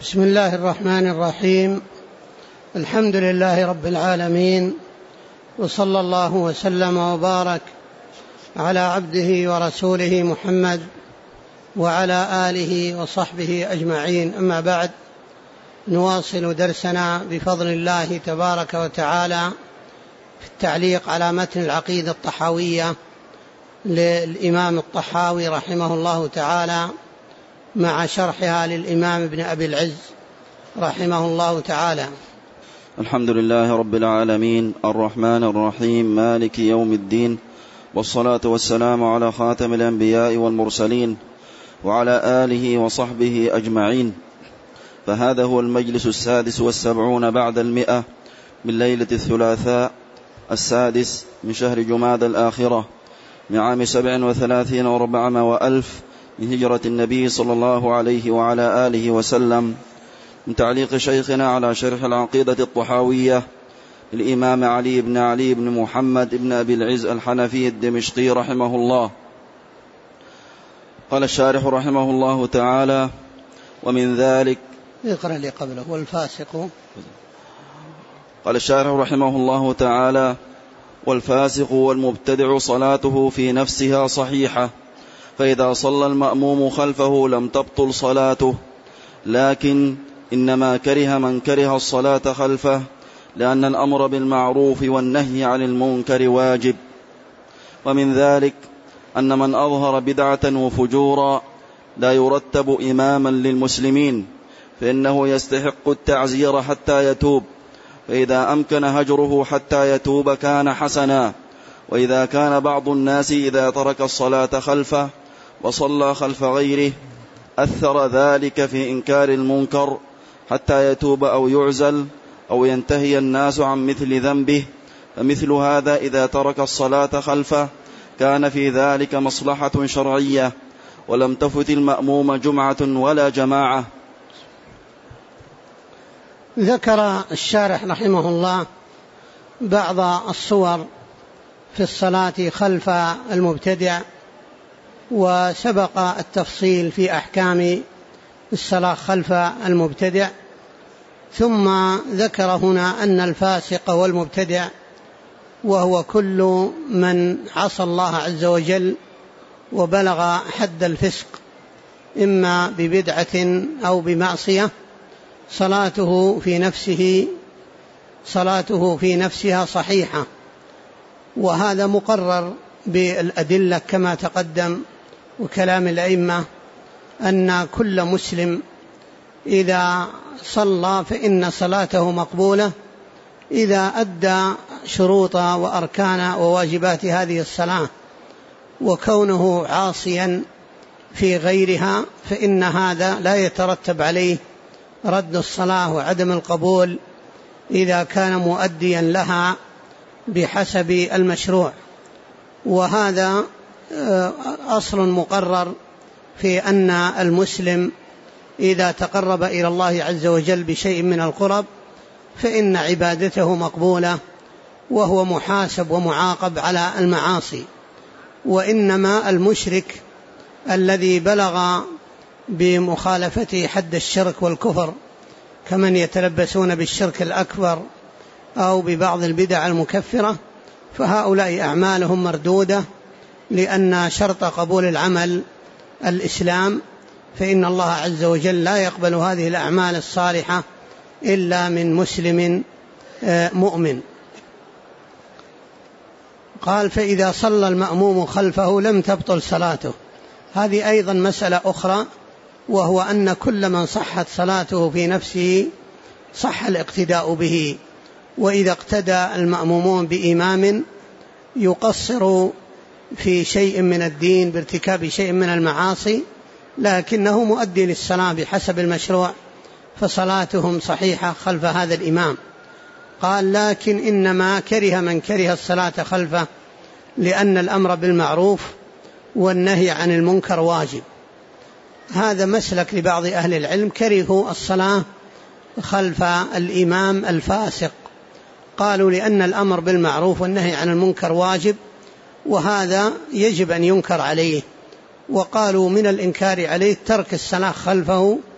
بسم الله الرحمن الرحيم. الحمد لله رب العالمين، وصلى الله وسلم وبارك على عبده ورسوله محمد وعلى آله وصحبه أجمعين. أما بعد، نواصل درسنا بفضل الله تبارك وتعالى في التعليق على متن العقيدة الطحاوية للإمام الطحاوي رحمه الله تعالى، مع شرحها للإمام ابن أبي العز رحمه الله تعالى. الحمد لله رب العالمين، الرحمن الرحيم، مالك يوم الدين، والصلاة والسلام على خاتم الأنبياء والمرسلين وعلى آله وصحبه أجمعين. فهذا هو المجلس 76 بعد 100 من ليلة الثلاثاء 6 من شهر جمادى الآخرة من عام 37 و400 من هجرة النبي صلى الله عليه وعلى آله وسلم، من تعليق شيخنا على شرح العقيدة الطحاوية الإمام علي بن محمد بن أبي العز الحنفي الدمشقي رحمه الله. قال الشارح رحمه الله تعالى: ومن ذلك، اقرأ لي قبله، والفاسق. قال الشارح رحمه الله تعالى: والفاسق والمبتدع صلاته في نفسها صحيحة، فإذا صلى المأموم خلفه لم تبطل صلاته، لكن إنما كره من كره الصلاة خلفه، لأن الأمر بالمعروف والنهي عن المنكر واجب. ومن ذلك أن من أظهر بدعة وفجورا لا يرتب إماما للمسلمين، فإنه يستحق التعزير حتى يتوب، فإذا أمكن هجره حتى يتوب كان حسنا. وإذا كان بعض الناس إذا ترك الصلاة خلفه وصلى خلف غيره أثر ذلك في إنكار المنكر حتى يتوب أو يعزل أو ينتهي الناس عن مثل ذنبه، فمثل هذا إذا ترك الصلاة خلفه كان في ذلك مصلحة شرعية، ولم تفت المأموم جمعة ولا جماعة. ذكر الشارح رحمه الله بعض الصور في الصلاة خلف المبتدع، وسبق التفصيل في أحكام الصلاة خلف المبتدع، ثم ذكر هنا أن الفاسق والمبتدع وهو كل من عصى الله عز وجل وبلغ حد الفسق إما ببدعة أو بمعصية، صلاته في نفسها صحيحة. وهذا مقرر بالأدلة كما تقدم وكلام الأئمة، أن كل مسلم إذا صلى فإن صلاته مقبولة إذا أدى شروط وأركان وواجبات هذه الصلاة، وكونه عاصيا في غيرها فإن هذا لا يترتب عليه رد الصلاة وعدم القبول إذا كان مؤديا لها بحسب المشروع. وهذا أصل مقرر في أن المسلم إذا تقرب إلى الله عز وجل بشيء من القرب فإن عبادته مقبولة، وهو محاسب ومعاقب على المعاصي. وإنما المشرك الذي بلغ بمخالفة حد الشرك والكفر كمن يتلبسون بالشرك الأكبر أو ببعض البدع المكفرة، فهؤلاء أعمالهم مردودة، لأن شرط قبول العمل الإسلام، فإن الله عز وجل لا يقبل هذه الأعمال الصالحة إلا من مسلم مؤمن. قال: فإذا صلى المأموم خلفه لم تبطل صلاته. هذه أيضا مسألة أخرى، وهو أن كل من صحت صلاته في نفسه صح الاقتداء به. وإذا اقتدى المأمومون بإمام يقصر في شيء من الدين بارتكاب شيء من المعاصي لكنه مؤدي للصلاة بحسب المشروع، فصلاتهم صحيحة خلف هذا الإمام. قال: لكن إنما كره من كره الصلاة خلفه، لأن الأمر بالمعروف والنهي عن المنكر واجب. هذا مسلك لبعض أهل العلم، كرهوا الصلاة خلف الإمام الفاسق، قالوا لأن الأمر بالمعروف والنهي عن المنكر واجب، وهذا يجب أن ينكر عليه. وقالوا من الإنكار عليه ترك الصلاة خلفه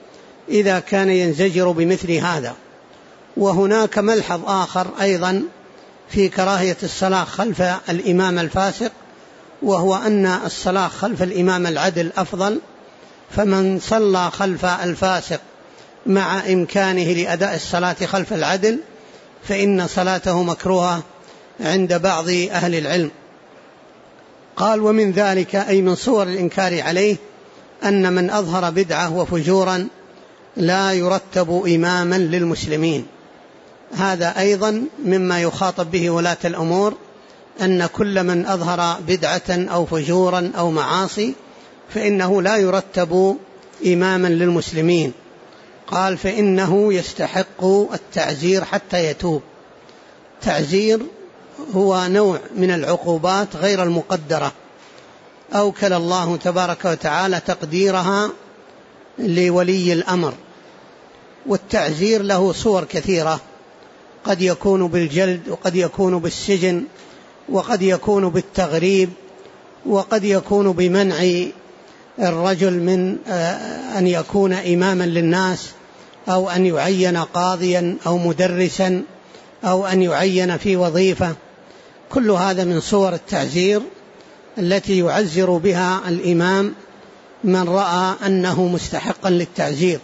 إذا كان ينزجر بمثل هذا. وهناك ملحظ آخر أيضا في كراهية الصلاة خلف الإمام الفاسق، وهو أن الصلاة خلف الإمام العدل أفضل، فمن صلى خلف الفاسق مع إمكانه لأداء الصلاة خلف العدل فإن صلاته مكروهة عند بعض أهل العلم. قال: ومن ذلك أي من صور الإنكار عليه أن من أظهر بدعة وفجورا لا يرتب إماما للمسلمين. هذا أيضا مما يخاطب به ولاة الأمور، أن كل من أظهر بدعة أو فجورا أو معاصي فإنه لا يرتب إماما للمسلمين. قال: فإنه يستحق التعزير حتى يتوب. تعزير هو نوع من العقوبات غير المقدرة، أوكل الله تبارك وتعالى تقديرها لولي الأمر. والتعزير له صور كثيرة، قد يكون بالجلد، وقد يكون بالسجن، وقد يكون بالتغريب، وقد يكون بمنع الرجل من أن يكون إماما للناس، أو أن يعين قاضيا أو مدرسا، أو أن يعين في وظيفة. كل هذا من صور التعزير التي يعزر بها الإمام من رأى أنه مستحقا للتعزير.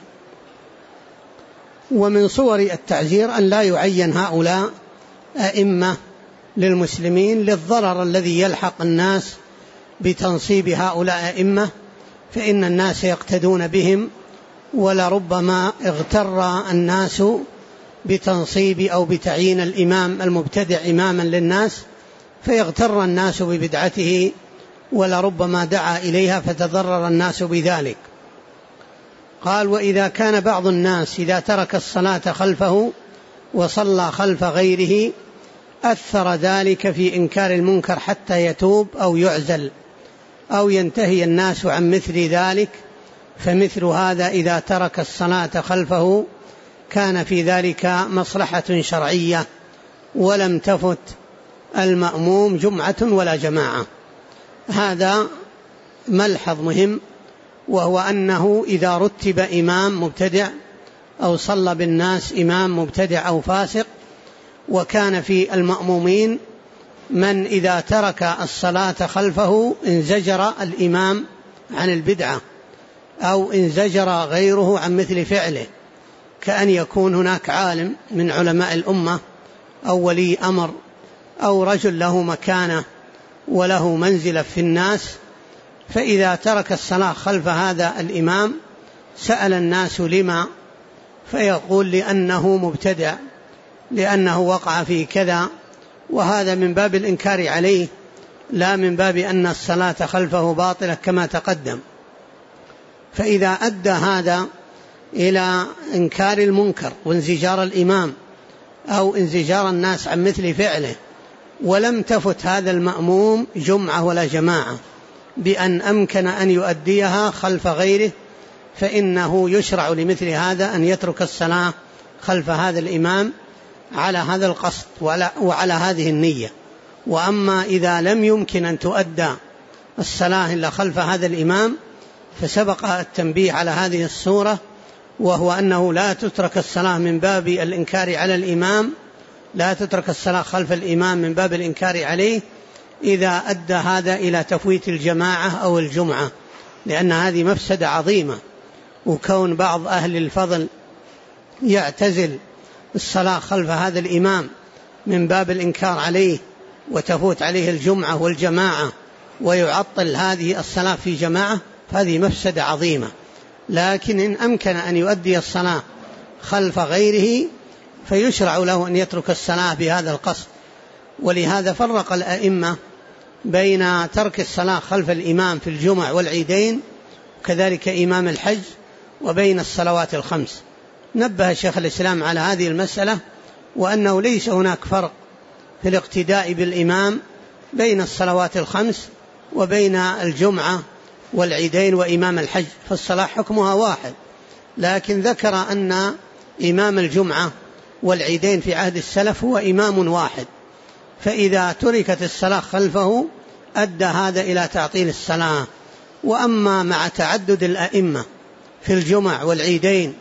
ومن صور التعزير أن لا يعين هؤلاء أئمة للمسلمين للضرر الذي يلحق الناس بتنصيب هؤلاء أئمة، فإن الناس يقتدون بهم، ولربما اغتر الناس بتنصيب أو بتعيين الإمام المبتدع إماما للناس، فيغتر الناس ببدعته، ولربما دعا إليها فتضرر الناس بذلك. قال: وإذا كان بعض الناس إذا ترك الصلاة خلفه وصلى خلف غيره أثر ذلك في إنكار المنكر حتى يتوب أو يعزل أو ينتهي الناس عن مثل ذلك، فمثل هذا إذا ترك الصلاة خلفه كان في ذلك مصلحة شرعية، ولم تفت المأموم جمعة ولا جماعة. هذا ملحظ مهم، وهو أنه إذا رتب إمام مبتدع أو صلى بالناس إمام مبتدع أو فاسق، وكان في المأمومين من إذا ترك الصلاة خلفه انزجر الإمام عن البدعة، أو انزجر غيره عن مثل فعله، كأن يكون هناك عالم من علماء الأمة أو ولي أمر أو رجل له مكانة وله منزلة في الناس، فإذا ترك الصلاة خلف هذا الإمام سأل الناس لما، فيقول: لأنه مبتدع، لأنه وقع في كذا. وهذا من باب الإنكار عليه، لا من باب أن الصلاة خلفه باطلة كما تقدم. فإذا أدى هذا إلى إنكار المنكر وانزجار الإمام أو انزجار الناس عن مثل فعله، ولم تفت هذا المأموم جمعة ولا جماعة بأن أمكن أن يؤديها خلف غيره، فإنه يشرع لمثل هذا أن يترك الصلاة خلف هذا الإمام على هذا القصد وعلى هذه النية. وأما إذا لم يمكن أن تؤدى الصلاة إلا خلف هذا الإمام، فسبق التنبيه على هذه الصورة، وهو أنه لا تترك الصلاة من باب الإنكار على الإمام، لا تترك الصلاة خلف الإمام من باب الإنكار عليه إذا أدى هذا إلى تفويت الجماعة أو الجمعة، لأن هذه مفسدة عظيمة. وكون بعض أهل الفضل يعتزل الصلاة خلف هذا الإمام من باب الإنكار عليه وتفوت عليه الجمعة والجماعة ويعطل هذه الصلاة في جماعة، فهذه مفسدة عظيمة. لكن إن أمكن أن يؤدي الصلاة خلف غيره فيشرع له أن يترك الصلاة بهذا القصد. ولهذا فرق الأئمة بين ترك الصلاة خلف الإمام في الجمع والعيدين، وكذلك إمام الحج، وبين الصلوات الخمس. نبه شيخ الإسلام على هذه المسألة، وأنه ليس هناك فرق في الاقتداء بالإمام بين الصلوات الخمس وبين الجمعة والعيدين وإمام الحج، فالصلاة حكمها واحد. لكن ذكر أن إمام الجمعة والعيدين في عهد السلف هو إمام واحد، فإذا تركت الصلاة خلفه أدى هذا إلى تعطيل الصلاة. وأما مع تعدد الأئمة في الجمع والعيدين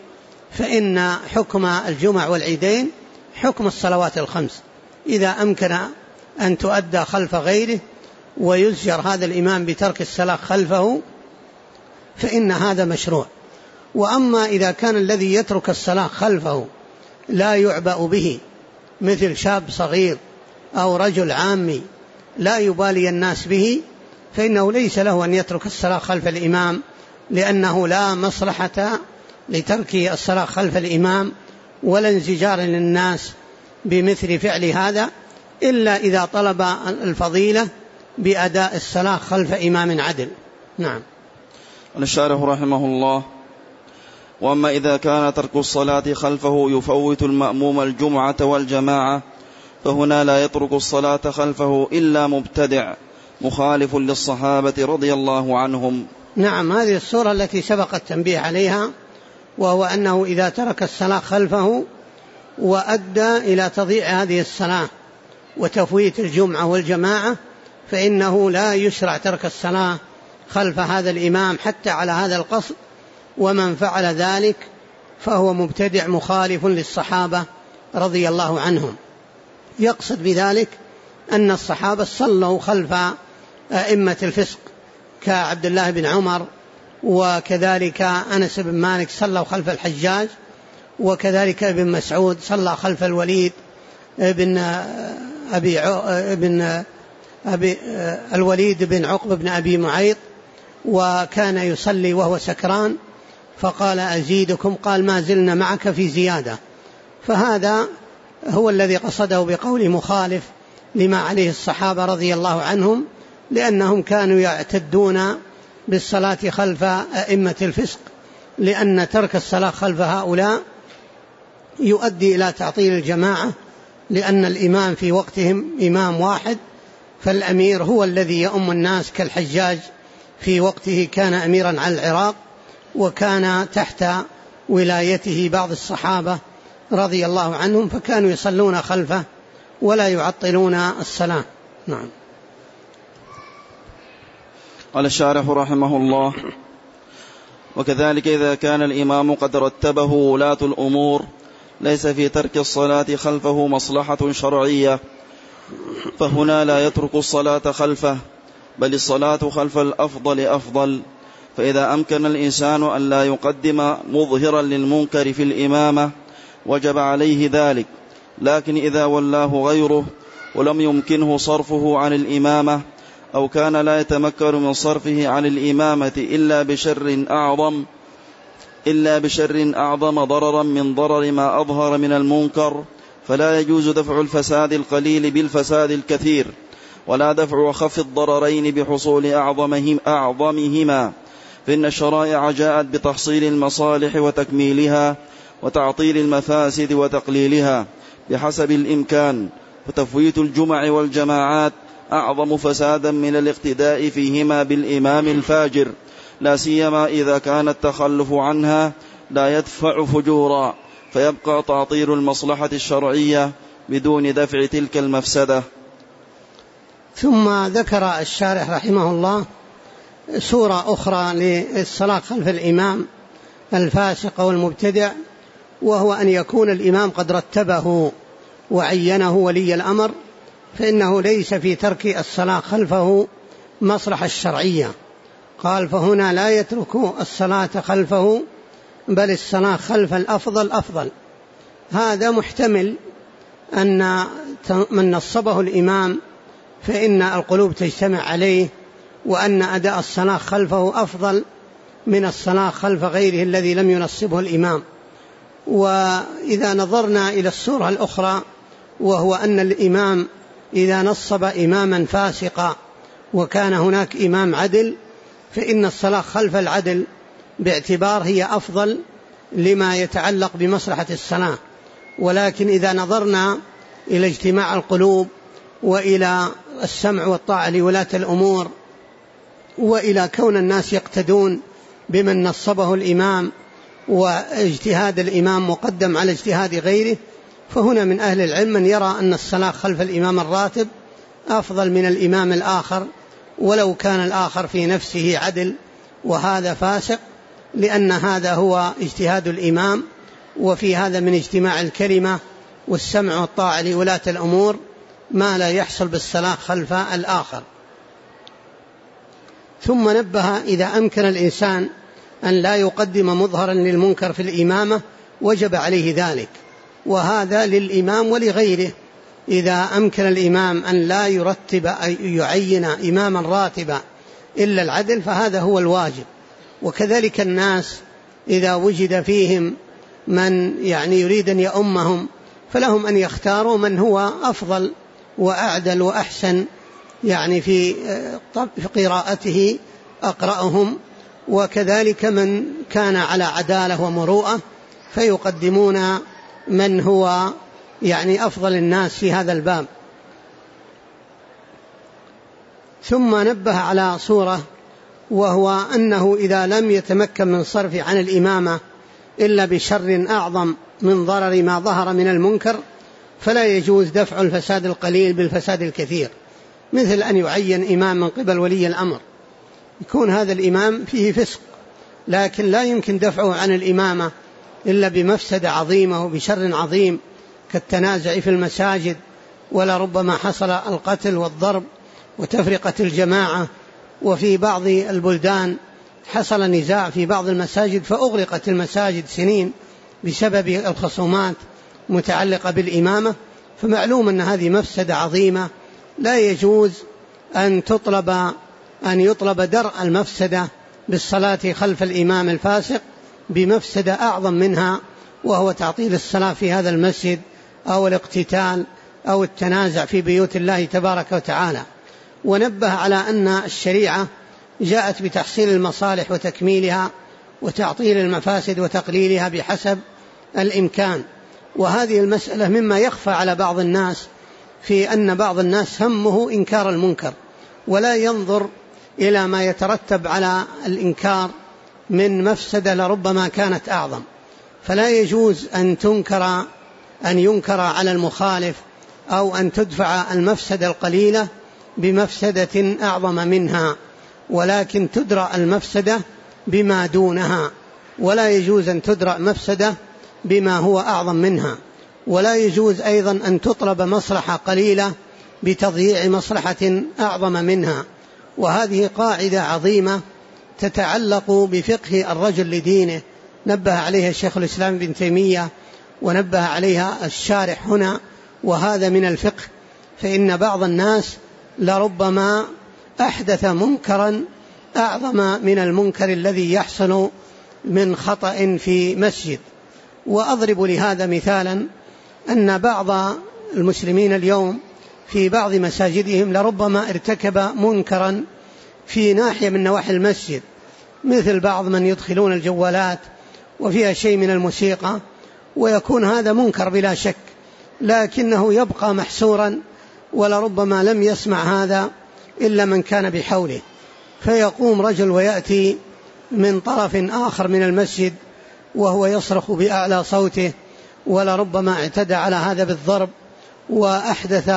فإن حكم الجمع والعيدين حكم الصلوات الخمس، إذا أمكن أن تؤدى خلف غيره ويزجر هذا الإمام بترك الصلاة خلفه فإن هذا مشروع. وأما إذا كان الذي يترك الصلاة خلفه لا يعبأ به، مثل شاب صغير أو رجل عامي لا يبالي الناس به، فإنه ليس له أن يترك الصلاة خلف الإمام، لأنه لا مصلحة لترك الصلاة خلف الإمام ولا انزجار للناس بمثل فعل هذا، إلا إذا طلب الفضيلة بأداء الصلاة خلف إمام عدل. نعم. الشارح رحمه الله: وأما إذا كان ترك الصلاة خلفه يفوت المأموم الجمعة والجماعة، فهنا لا يترك الصلاة خلفه إلا مبتدع مخالف للصحابة رضي الله عنهم. نعم، هذه الصورة التي سبق التنبيه عليها، وهو أنه إذا ترك الصلاة خلفه وأدى إلى تضييع هذه الصلاة وتفويت الجمعة والجماعة، فإنه لا يشرع ترك الصلاة خلف هذا الإمام حتى على هذا القصد، ومن فعل ذلك فهو مبتدع مخالف للصحابة رضي الله عنهم. يقصد بذلك أن الصحابة صلوا خلف أئمة الفسق كعبد الله بن عمر، وكذلك أنس بن مالك صلوا خلف الحجاج، وكذلك ابن مسعود صلى خلف الوليد الوليد بن عقبة بن أبي معيط، وكان يصلي وهو سكران فقال أزيدكم، قال ما زلنا معك في زيادة. فهذا هو الذي قصده بقول مخالف لما عليه الصحابة رضي الله عنهم، لأنهم كانوا يعتدون بالصلاة خلف أئمة الفسق، لأن ترك الصلاة خلف هؤلاء يؤدي إلى تعطيل الجماعة، لأن الإمام في وقتهم إمام واحد، فالأمير هو الذي يؤم الناس، كالحجاج في وقته كان أميرا على العراق، وكان تحت ولايته بعض الصحابة رضي الله عنهم، فكانوا يصلون خلفه ولا يعطلون الصلاة. نعم. قال الشارح رحمه الله: وكذلك إذا كان الإمام قد رتبه ولاة الأمور ليس في ترك الصلاة خلفه مصلحة شرعية، فهنا لا يترك الصلاة خلفه، بل الصلاة خلف الأفضل أفضل. فإذا أمكن الإنسان أن لا يقدم مظهرا للمنكر في الإمامة وجب عليه ذلك، لكن إذا ولاه غيره ولم يمكنه صرفه عن الإمامة، أو كان لا يتمكن من صرفه عن الإمامة إلا بشر أعظم ضررا من ضرر ما أظهر من المنكر، فلا يجوز دفع الفساد القليل بالفساد الكثير، ولا دفع أخف الضررين بحصول أعظمهما، فإن الشرائع جاءت بتحصيل المصالح وتكميلها، وتعطيل المفاسد وتقليلها بحسب الإمكان، وتفويت الجمع والجماعات أعظم فسادا من الاقتداء فيهما بالإمام الفاجر، لا سيما إذا كان التخلف عنها لا يدفع فجورا، فيبقى تعطيل المصلحة الشرعية بدون دفع تلك المفسدة. ثم ذكر الشارح رحمه الله سورة أخرى للصلاة خلف الإمام الفاسق والمبتدع، وهو أن يكون الإمام قد رتبه وعينه ولي الأمر، فإنه ليس في ترك الصلاة خلفه مصلحة الشرعية. قال: فهنا لا يترك الصلاة خلفه بل الصلاة خلف الأفضل أفضل. هذا محتمل أن من نصبه الإمام فإن القلوب تجتمع عليه، وأن أداء الصلاة خلفه أفضل من الصلاة خلف غيره الذي لم ينصبه الإمام. وإذا نظرنا إلى الصورة الأخرى، وهو أن الإمام إذا نصب إماما فاسقا وكان هناك إمام عدل، فإن الصلاة خلف العدل باعتبار هي أفضل لما يتعلق بمصلحة الصلاة. ولكن إذا نظرنا إلى اجتماع القلوب وإلى السمع والطاعة لولاة الأمور وإلى كون الناس يقتدون بمن نصبه الإمام واجتهاد الإمام مقدم على اجتهاد غيره، فهنا من أهل العلم من يرى أن الصلاة خلف الإمام الراتب أفضل من الإمام الآخر ولو كان الآخر في نفسه عدل وهذا فاسق، لأن هذا هو اجتهاد الإمام وفي هذا من اجتماع الكلمة والسمع والطاعة لولاة الأمور ما لا يحصل بالصلاة خلف الآخر. ثم نبه إذا أمكن الإنسان أن لا يقدم مظهرا للمنكر في الإمامة وجب عليه ذلك، وهذا للإمام ولغيره. إذا أمكن الإمام أن لا يرتب أي يعين إماما راتبا إلا العدل فهذا هو الواجب. وكذلك الناس إذا وجد فيهم من يريد أن يؤمهم فلهم أن يختاروا من هو أفضل وأعدل وأحسن في قراءته أقرأهم، وكذلك من كان على عدالة ومروءة فيقدمون من هو أفضل الناس في هذا الباب. ثم نبه على صورة، وهو أنه إذا لم يتمكن من صرف عن الإمامة إلا بشر أعظم من ضرر ما ظهر من المنكر فلا يجوز دفع الفساد القليل بالفساد الكثير، مثل أن يعين إمام من قبل ولي الأمر يكون هذا الإمام فيه فسق، لكن لا يمكن دفعه عن الإمامة إلا بمفسدة عظيمة وبشر عظيم كالتنازع في المساجد، ولا ربما حصل القتل والضرب وتفرقة الجماعة. وفي بعض البلدان حصل نزاع في بعض المساجد فأغلقت المساجد سنين بسبب الخصومات متعلقة بالإمامة. فمعلوم أن هذه مفسدة عظيمة لا يجوز أن يطلب درء المفسدة بالصلاة خلف الإمام الفاسق بمفسدة أعظم منها، وهو تعطيل الصلاة في هذا المسجد أو الاقتتال أو التنازع في بيوت الله تبارك وتعالى. ونبه على أن الشريعة جاءت بتحصيل المصالح وتكميلها وتعطيل المفاسد وتقليلها بحسب الإمكان. وهذه المسألة مما يخفى على بعض الناس، في أن بعض الناس همه إنكار المنكر ولا ينظر إلى ما يترتب على الإنكار من مفسدة لربما كانت أعظم. فلا يجوز أن ينكر على المخالف أو أن تدفع المفسدة القليلة بمفسدة أعظم منها، ولكن تدرأ المفسدة بما دونها، ولا يجوز أن تدرأ مفسدة بما هو أعظم منها. ولا يجوز أيضا أن تطلب مصلحة قليلة بتضييع مصلحة أعظم منها. وهذه قاعدة عظيمة تتعلق بفقه الرجل لدينه، نبه عليها الشيخ الإسلام ابن تيمية ونبه عليها الشارح هنا، وهذا من الفقه. فإن بعض الناس لربما أحدث منكرا أعظم من المنكر الذي يحصل من خطأ في مسجد. وأضرب لهذا مثالا، أن بعض المسلمين اليوم في بعض مساجدهم لربما ارتكب منكرا في ناحية من نواحي المسجد، مثل بعض من يدخلون الجوالات وفيها شيء من الموسيقى، ويكون هذا منكر بلا شك، لكنه يبقى محسورا ولربما لم يسمع هذا إلا من كان بحوله. فيقوم رجل ويأتي من طرف آخر من المسجد وهو يصرخ بأعلى صوته، ولربما اعتدى على هذا بالضرب وأحدث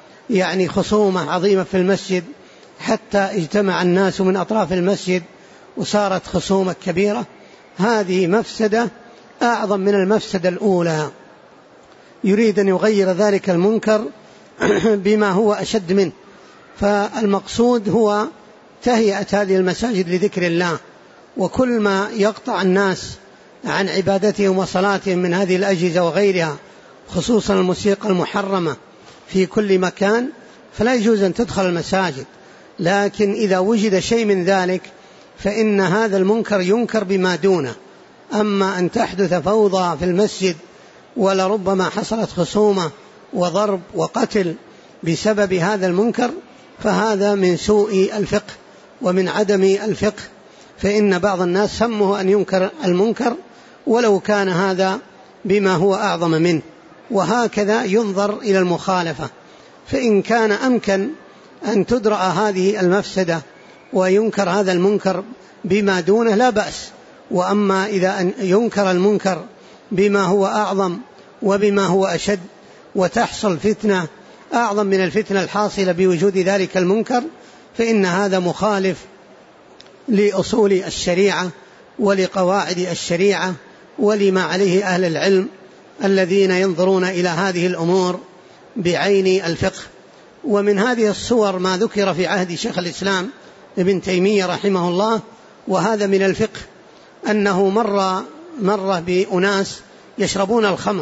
خصومة عظيمة في المسجد، حتى اجتمع الناس من أطراف المسجد وصارت خصومة كبيرة. هذه مفسدة أعظم من المفسدة الأولى، يريد أن يغير ذلك المنكر بما هو أشد منه. فالمقصود هو تهيئة هذه المساجد لذكر الله، وكل ما يقطع الناس عن عبادتهم وصلاتهم من هذه الأجهزة وغيرها، خصوصا الموسيقى المحرمة في كل مكان، فلا يجوز أن تدخل المساجد. لكن إذا وجد شيء من ذلك فإن هذا المنكر ينكر بما دونه. أما أن تحدث فوضى في المسجد ولربما حصلت خصومة وضرب وقتل بسبب هذا المنكر، فهذا من سوء الفقه ومن عدم الفقه. فإن بعض الناس همه أن ينكر المنكر ولو كان هذا بما هو أعظم منه. وهكذا ينظر إلى المخالفة، فإن كان أمكن أن تدرأ هذه المفسدة وينكر هذا المنكر بما دونه لا بأس. وأما إذا أن ينكر المنكر بما هو أعظم وبما هو أشد وتحصل فتنة أعظم من الفتنة الحاصلة بوجود ذلك المنكر، فإن هذا مخالف لأصول الشريعة ولقواعد الشريعة ولما عليه أهل العلم الذين ينظرون إلى هذه الأمور بعين الفقه. ومن هذه الصور ما ذكر في عهد شيخ الإسلام ابن تيمية رحمه الله، وهذا من الفقه، أنه مر بأناس يشربون الخمر،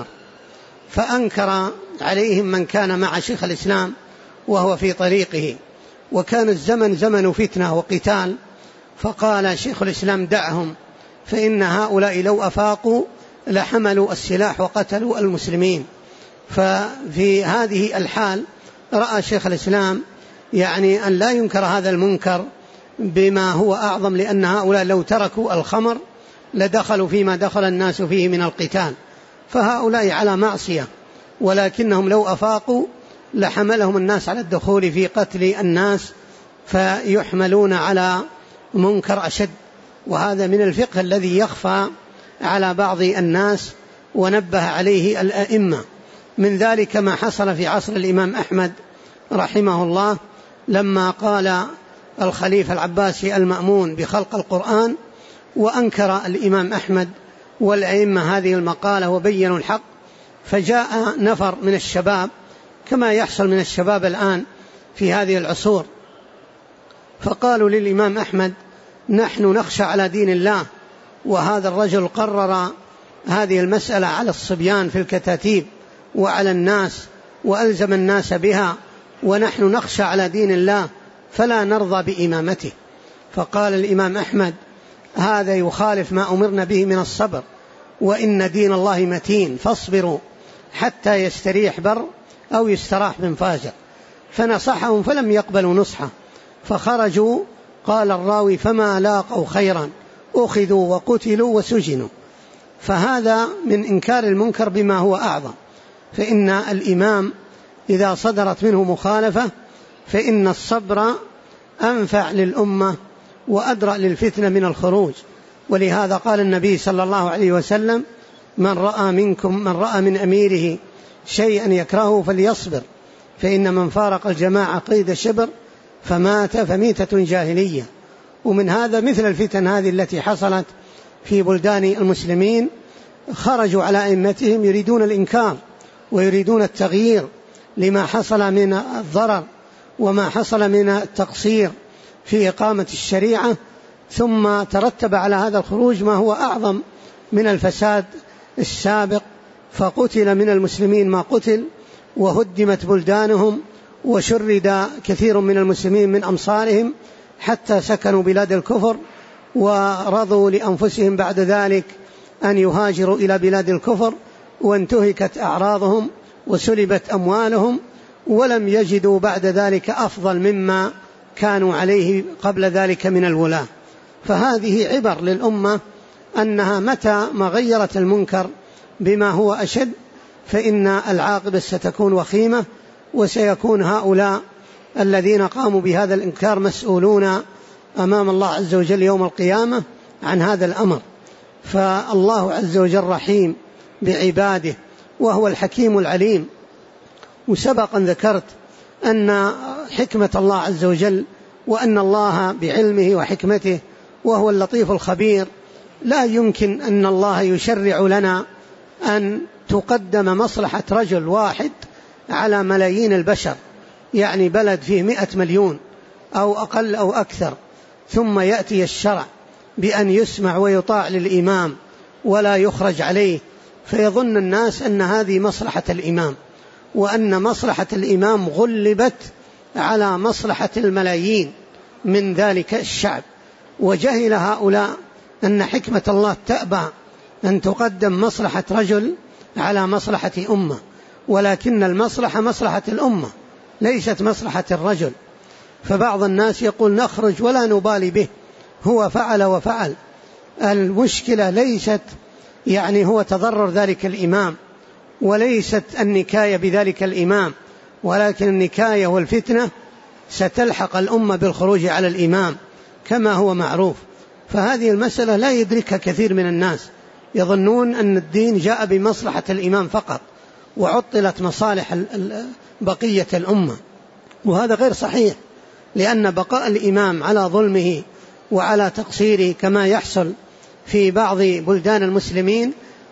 فأنكر عليهم من كان مع شيخ الإسلام وهو في طريقه، وكان الزمن زمن فتنة وقتال، فقال شيخ الإسلام دعهم، فإن هؤلاء لو أفاقوا لحملوا السلاح وقتلوا المسلمين. ففي هذه الحال رأى شيخ الإسلام يعني أن لا ينكر هذا المنكر بما هو أعظم، لأن هؤلاء لو تركوا الخمر لدخلوا فيما دخل الناس فيه من القتال، فهؤلاء على معصية، ولكنهم لو أفاقوا لحملهم الناس على الدخول في قتل الناس فيحملون على منكر أشد. وهذا من الفقه الذي يخفى على بعض الناس ونبه عليه الأئمة. من ذلك ما حصل في عصر الإمام أحمد رحمه الله، لما قال الخليفة العباسي المأمون بخلق القرآن، وأنكر الإمام أحمد والأئمة هذه المقالة وبينوا الحق، فجاء نفر من الشباب كما يحصل من الشباب الآن في هذه العصور، فقالوا للإمام أحمد نحن نخشى على دين الله، وهذا الرجل قرر هذه المسألة على الصبيان في الكتاتيب وعلى الناس وألزم الناس بها، ونحن نخشى على دين الله فلا نرضى بإمامته. فقال الإمام أحمد هذا يخالف ما أمرنا به من الصبر، وإن دين الله متين، فاصبروا حتى يستريح بر أو يستراح من فاجر. فنصحهم فلم يقبلوا نصحه، فخرجوا. قال الراوي فما لاقوا خيرا، أخذوا وقتلوا وسجنوا. فهذا من إنكار المنكر بما هو أعظم. فإن الإمام إذا صدرت منه مخالفة فإن الصبر أنفع للأمة وأدرأ للفتنة من الخروج. ولهذا قال النبي صلى الله عليه وسلم من رأى من أميره شيئا يكرهه فليصبر، فإن من فارق الجماعة قيد شبر فمات فميتة جاهلية. ومن هذا مثل الفتن هذه التي حصلت في بلدان المسلمين، خرجوا على أئمتهم يريدون الإنكار ويريدون التغيير لما حصل من الضرر وما حصل من التقصير في إقامة الشريعة، ثم ترتب على هذا الخروج ما هو أعظم من الفساد السابق، فقتل من المسلمين ما قتل، وهدمت بلدانهم، وشرد كثير من المسلمين من أمصارهم حتى سكنوا بلاد الكفر، ورضوا لأنفسهم بعد ذلك أن يهاجروا إلى بلاد الكفر، وانتهكت أعراضهم وسلبت أموالهم، ولم يجدوا بعد ذلك أفضل مما كانوا عليه قبل ذلك من الولاة. فهذه عبر للأمة أنها متى ما غيرت المنكر بما هو أشد فإن العاقبة ستكون وخيمة، وسيكون هؤلاء الذين قاموا بهذا الإنكار مسؤولون أمام الله عز وجل يوم القيامة عن هذا الأمر. فالله عز وجل رحيم بعباده وهو الحكيم العليم. وسبقا ذكرت أن حكمة الله عز وجل وأن الله بعلمه وحكمته وهو اللطيف الخبير لا يمكن أن الله يشرع لنا أن تقدم مصلحة رجل واحد على ملايين البشر، يعني بلد فيه 100 مليون أو أقل أو أكثر، ثم يأتي الشرع بأن يسمع ويطاع للإمام ولا يخرج عليه، فيظن الناس أن هذه مصلحة الإمام، وأن مصلحة الإمام غلبت على مصلحة الملايين من ذلك الشعب. وجهل هؤلاء أن حكمة الله تأبى أن تقدم مصلحة رجل على مصلحة أمة، ولكن المصلحة مصلحة الأمة ليست مصلحة الرجل. فبعض الناس يقول نخرج ولا نبالي به، هو فعل وفعل. المشكلة ليست يعني هو تضرر ذلك الإمام، وليست النكاية بذلك الإمام، ولكن النكاية والفتنة ستلحق الأمة بالخروج على الإمام كما هو معروف. فهذه المسألة لا يدركها كثير من الناس، يظنون أن الدين جاء بمصلحة الإمام فقط وعطلت مصالح بقية الأمة، وهذا غير صحيح، لأن بقاء الإمام على ظلمه وعلى تقصيره كما يحصل في بعض بلدان المسلمين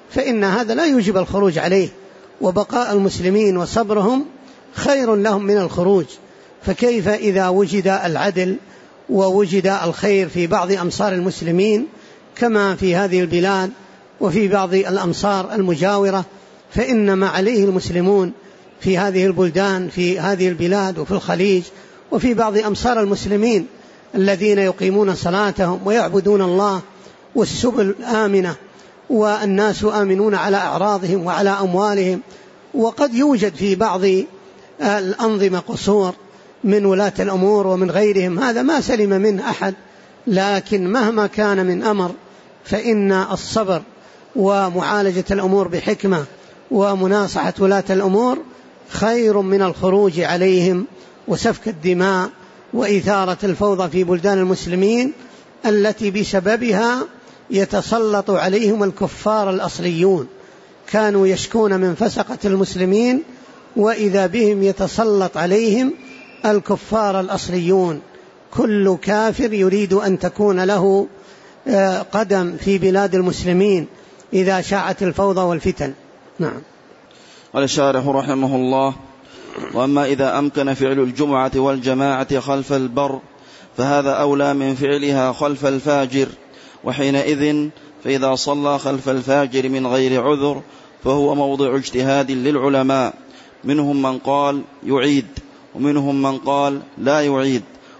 فإن هذا لا يوجب الخروج عليه، وبقاء المسلمين وصبرهم خير لهم من الخروج. فكيف إذا وجد العدل ووجد الخير في بعض أمصار المسلمين كما في هذه البلاد وفي بعض الأمصار المجاورة، فإنما عليه المسلمون في هذه البلدان في هذه البلاد وفي الخليج وفي بعض أمصار المسلمين الذين يقيمون صلاتهم ويعبدون الله والسبل آمنة والناس آمنون على أعراضهم وعلى أموالهم. وقد يوجد في بعض الأنظمة قصور من ولاة الأمور ومن غيرهم، هذا ما سلم منه أحد، لكن مهما كان من أمر فإن الصبر ومعالجة الأمور بحكمة ومناصحة ولاة الأمور خير من الخروج عليهم وسفك الدماء وإثارة الفوضى في بلدان المسلمين التي بسببها يتسلط عليهم الكفار الأصليون. كانوا يشكون من فسقة المسلمين وإذا بهم يتسلط عليهم الكفار الأصليون. كل كافر يريد أن تكون له قدم في بلاد المسلمين إذا شاعت الفوضى والفتن. نعم. قال الشارح رحمه الله: وأما إذا أمكن فعل الجمعة والجماعة خلف البر فهذا أولى من فعلها خلف الفاجر، وحينئذ فإذا صلى خلف الفاجر من غير عذر فهو موضع اجتهاد للعلماء، منهم من قال يعيد ومنهم من قال لا يعيد،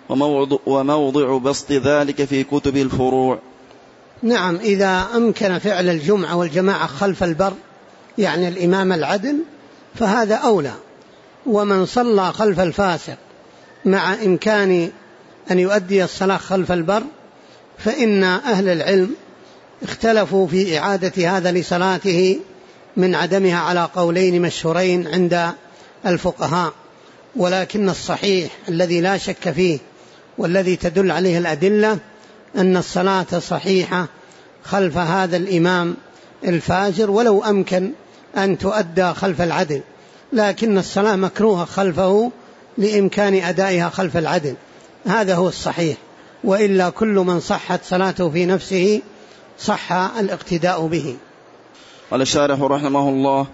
وموضع بسط ذلك في كتب الفروع. نعم، إذا أمكن فعل الجمعة والجماعة خلف البر يعني الإمام العدل فهذا أولى. ومن صلى خلف الفاسق مع إمكان أن يؤدي الصلاة خلف البر فإن أهل العلم اختلفوا في إعادة هذا لصلاته من عدمها على قولين مشهورين عند الفقهاء، ولكن الصحيح الذي لا شك فيه والذي تدل عليه الأدلة أن الصلاة صحيحة خلف هذا الإمام الفاجر ولو أمكن أن تؤدى خلف العدل، لكن الصلاة مكروهة خلفه لإمكان أدائها خلف العدل، هذا هو الصحيح. وإلا كل من صحت صلاته في نفسه صح الاقتداء به. قال الشارح رحمه الله: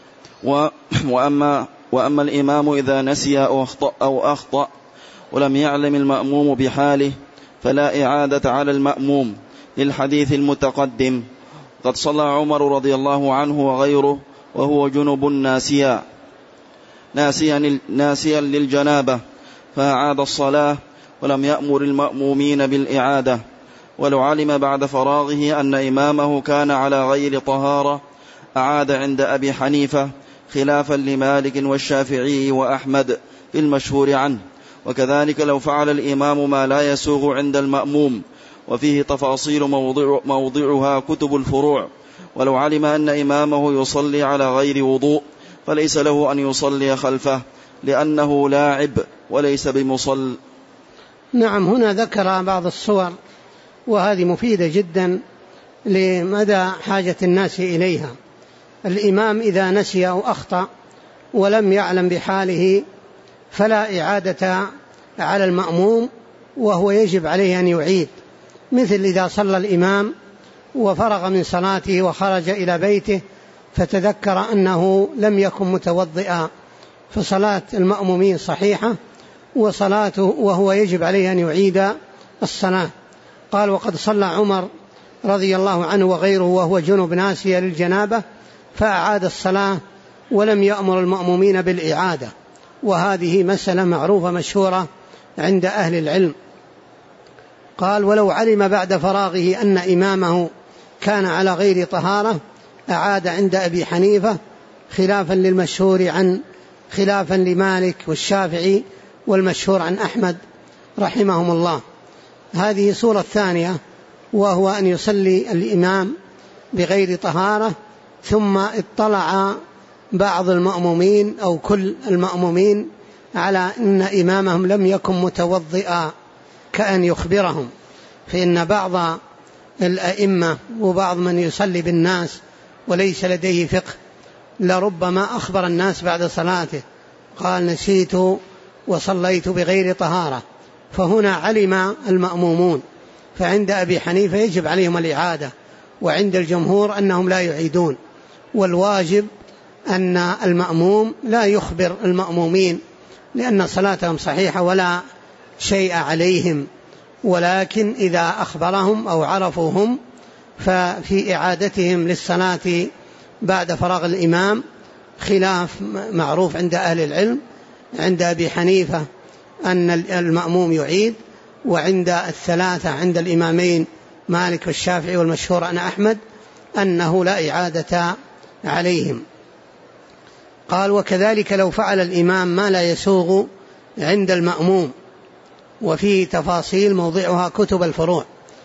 وأما الإمام إذا نسي أو أخطأ ولم يعلم المأموم بحاله فلا إعادة على المأموم، للحديث المتقدم: قد صلى عمر رضي الله عنه وغيره وهو جنب ناسيا للجنابة فأعاد الصلاة ولم يأمر المأمومين بالإعادة، ولو علم بعد فراغه أن إمامه كان على غير طهارة أعاد عند أبي حنيفة، خلافا لمالك والشافعي وأحمد في المشهور عنه. وكذلك لو فعل الإمام ما لا يسوغ عند المأموم، وفيه تفاصيل موضعها كتب الفروع. ولو علم أن إمامه يصلي على غير وضوء فليس له أن يصلي خلفه، لأنه لاعب وليس بمصل. نعم، هنا ذكر بعض الصور وهذه مفيدة جدا لمدى حاجة الناس إليها. الإمام إذا نسي أو أخطأ ولم يعلم بحاله فلا إعادة على المأموم، وهو يجب عليه أن يعيد، مثل إذا صلى الإمام وفرغ من صلاته وخرج إلى بيته فتذكر أنه لم يكن متوضئا، فصلاة المأمومين صحيحة وصلاته وهو يجب عليه أن يعيد الصلاة. قال: وقد صلى عمر رضي الله عنه وغيره وهو جنب ناسيا للجنابة فأعاد الصلاة ولم يأمر المأمومين بالإعادة، وهذه مسألة معروفة مشهورة عند أهل العلم. قال: ولو علم بعد فراغه أن إمامه كان على غير طهارة أعاد عند أبي حنيفة، خلافا لمالك والشافعي والمشهور عن أحمد رحمهم الله. هذه صورة ثانية، وهو أن يصلي الإمام بغير طهارة ثم اطلع بعض المأمومين أو كل المأمومين على أن إمامهم لم يكن متوضئا، كأن يخبرهم، فإن بعض الأئمة وبعض من يصلي بالناس وليس لديه فقه لربما أخبر الناس بعد صلاته قال: نسيت وصليت بغير طهارة، فهنا علم المأمومون، فعند أبي حنيفة يجب عليهم الإعادة، وعند الجمهور أنهم لا يعيدون. والواجب أن المأموم لا يخبر المأمومين لأن صلاتهم صحيحة ولا شيء عليهم، ولكن إذا أخبرهم أو عرفوهم ففي إعادتهم للصلاة بعد فراغ الإمام خلاف معروف عند أهل العلم. عند أبي حنيفة أن المأموم يعيد، وعند الثلاثة عند الإمامين مالك والشافعي والمشهور عن أحمد أنه لا إعادة عليهم. قال: وكذلك لو فعل الإمام ما لا يسوغ عند المأموم، وفيه تفاصيل موضعها كتب الفروع.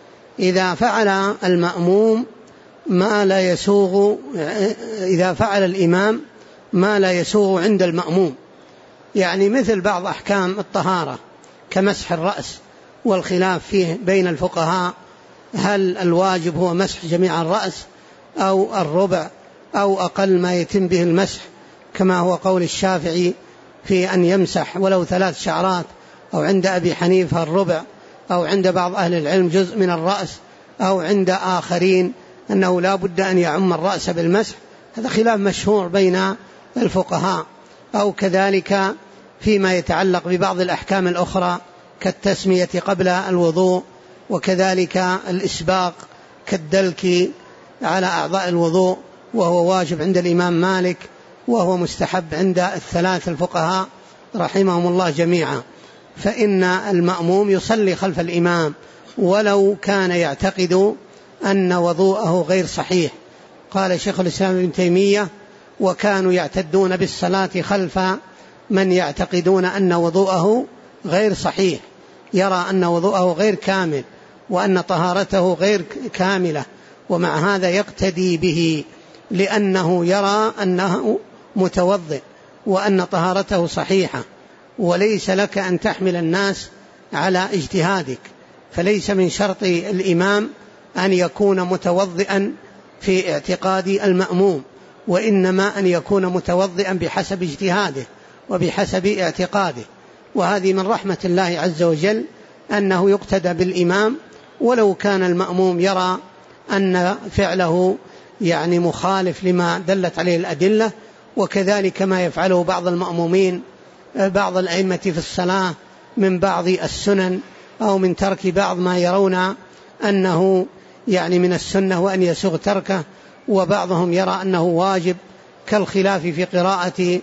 إذا فعل المأموم ما لا يسوغ، إذا فعل الإمام ما لا يسوغ عند المأموم، يعني مثل بعض أحكام الطهارة كمسح الرأس، والخلاف فيه بين الفقهاء هل الواجب هو مسح جميع الرأس أو الربع أو أقل ما يتم به المسح، كما هو قول الشافعي في أن يمسح ولو 3 شعرات، أو عند أبي حنيفة الربع، أو عند بعض أهل العلم جزء من الرأس، أو عند آخرين أنه لا بد أن يعم الرأس بالمسح. هذا خلاف مشهور بين الفقهاء. أو كذلك فيما يتعلق ببعض الأحكام الأخرى كالتسمية قبل الوضوء، وكذلك الإسباق كالدلك على أعضاء الوضوء، وهو واجب عند الإمام مالك، وهو مستحب عند الثلاث الفقهاء رحمهم الله جميعا. فإن المأموم يصلي خلف الإمام ولو كان يعتقد أن وضوءه غير صحيح. قال شيخ الإسلام ابن تيمية: وكانوا يعتدون بالصلاة خلف من يعتقدون أن وضوءه غير صحيح، يرى أن وضوءه غير كامل وأن طهارته غير كاملة، ومع هذا يقتدي به لأنه يرى أنه متوضئ وأن طهارته صحيحة. وليس لك أن تحمل الناس على اجتهادك، فليس من شرط الإمام أن يكون متوضئا في اعتقاد المأموم، وإنما أن يكون متوضئا بحسب اجتهاده وبحسب اعتقاده. وهذه من رحمة الله عز وجل أنه يقتدى بالإمام ولو كان المأموم يرى أن فعله يعني مخالف لما دلت عليه الأدلة. وكذلك ما يفعله بعض المأمومين بعض الأئمة في الصلاة من بعض السنن أو من ترك بعض ما يرون أنه يعني من السنة وأن يسوغ تركه، وبعضهم يرى أنه واجب، كالخلاف في قراءة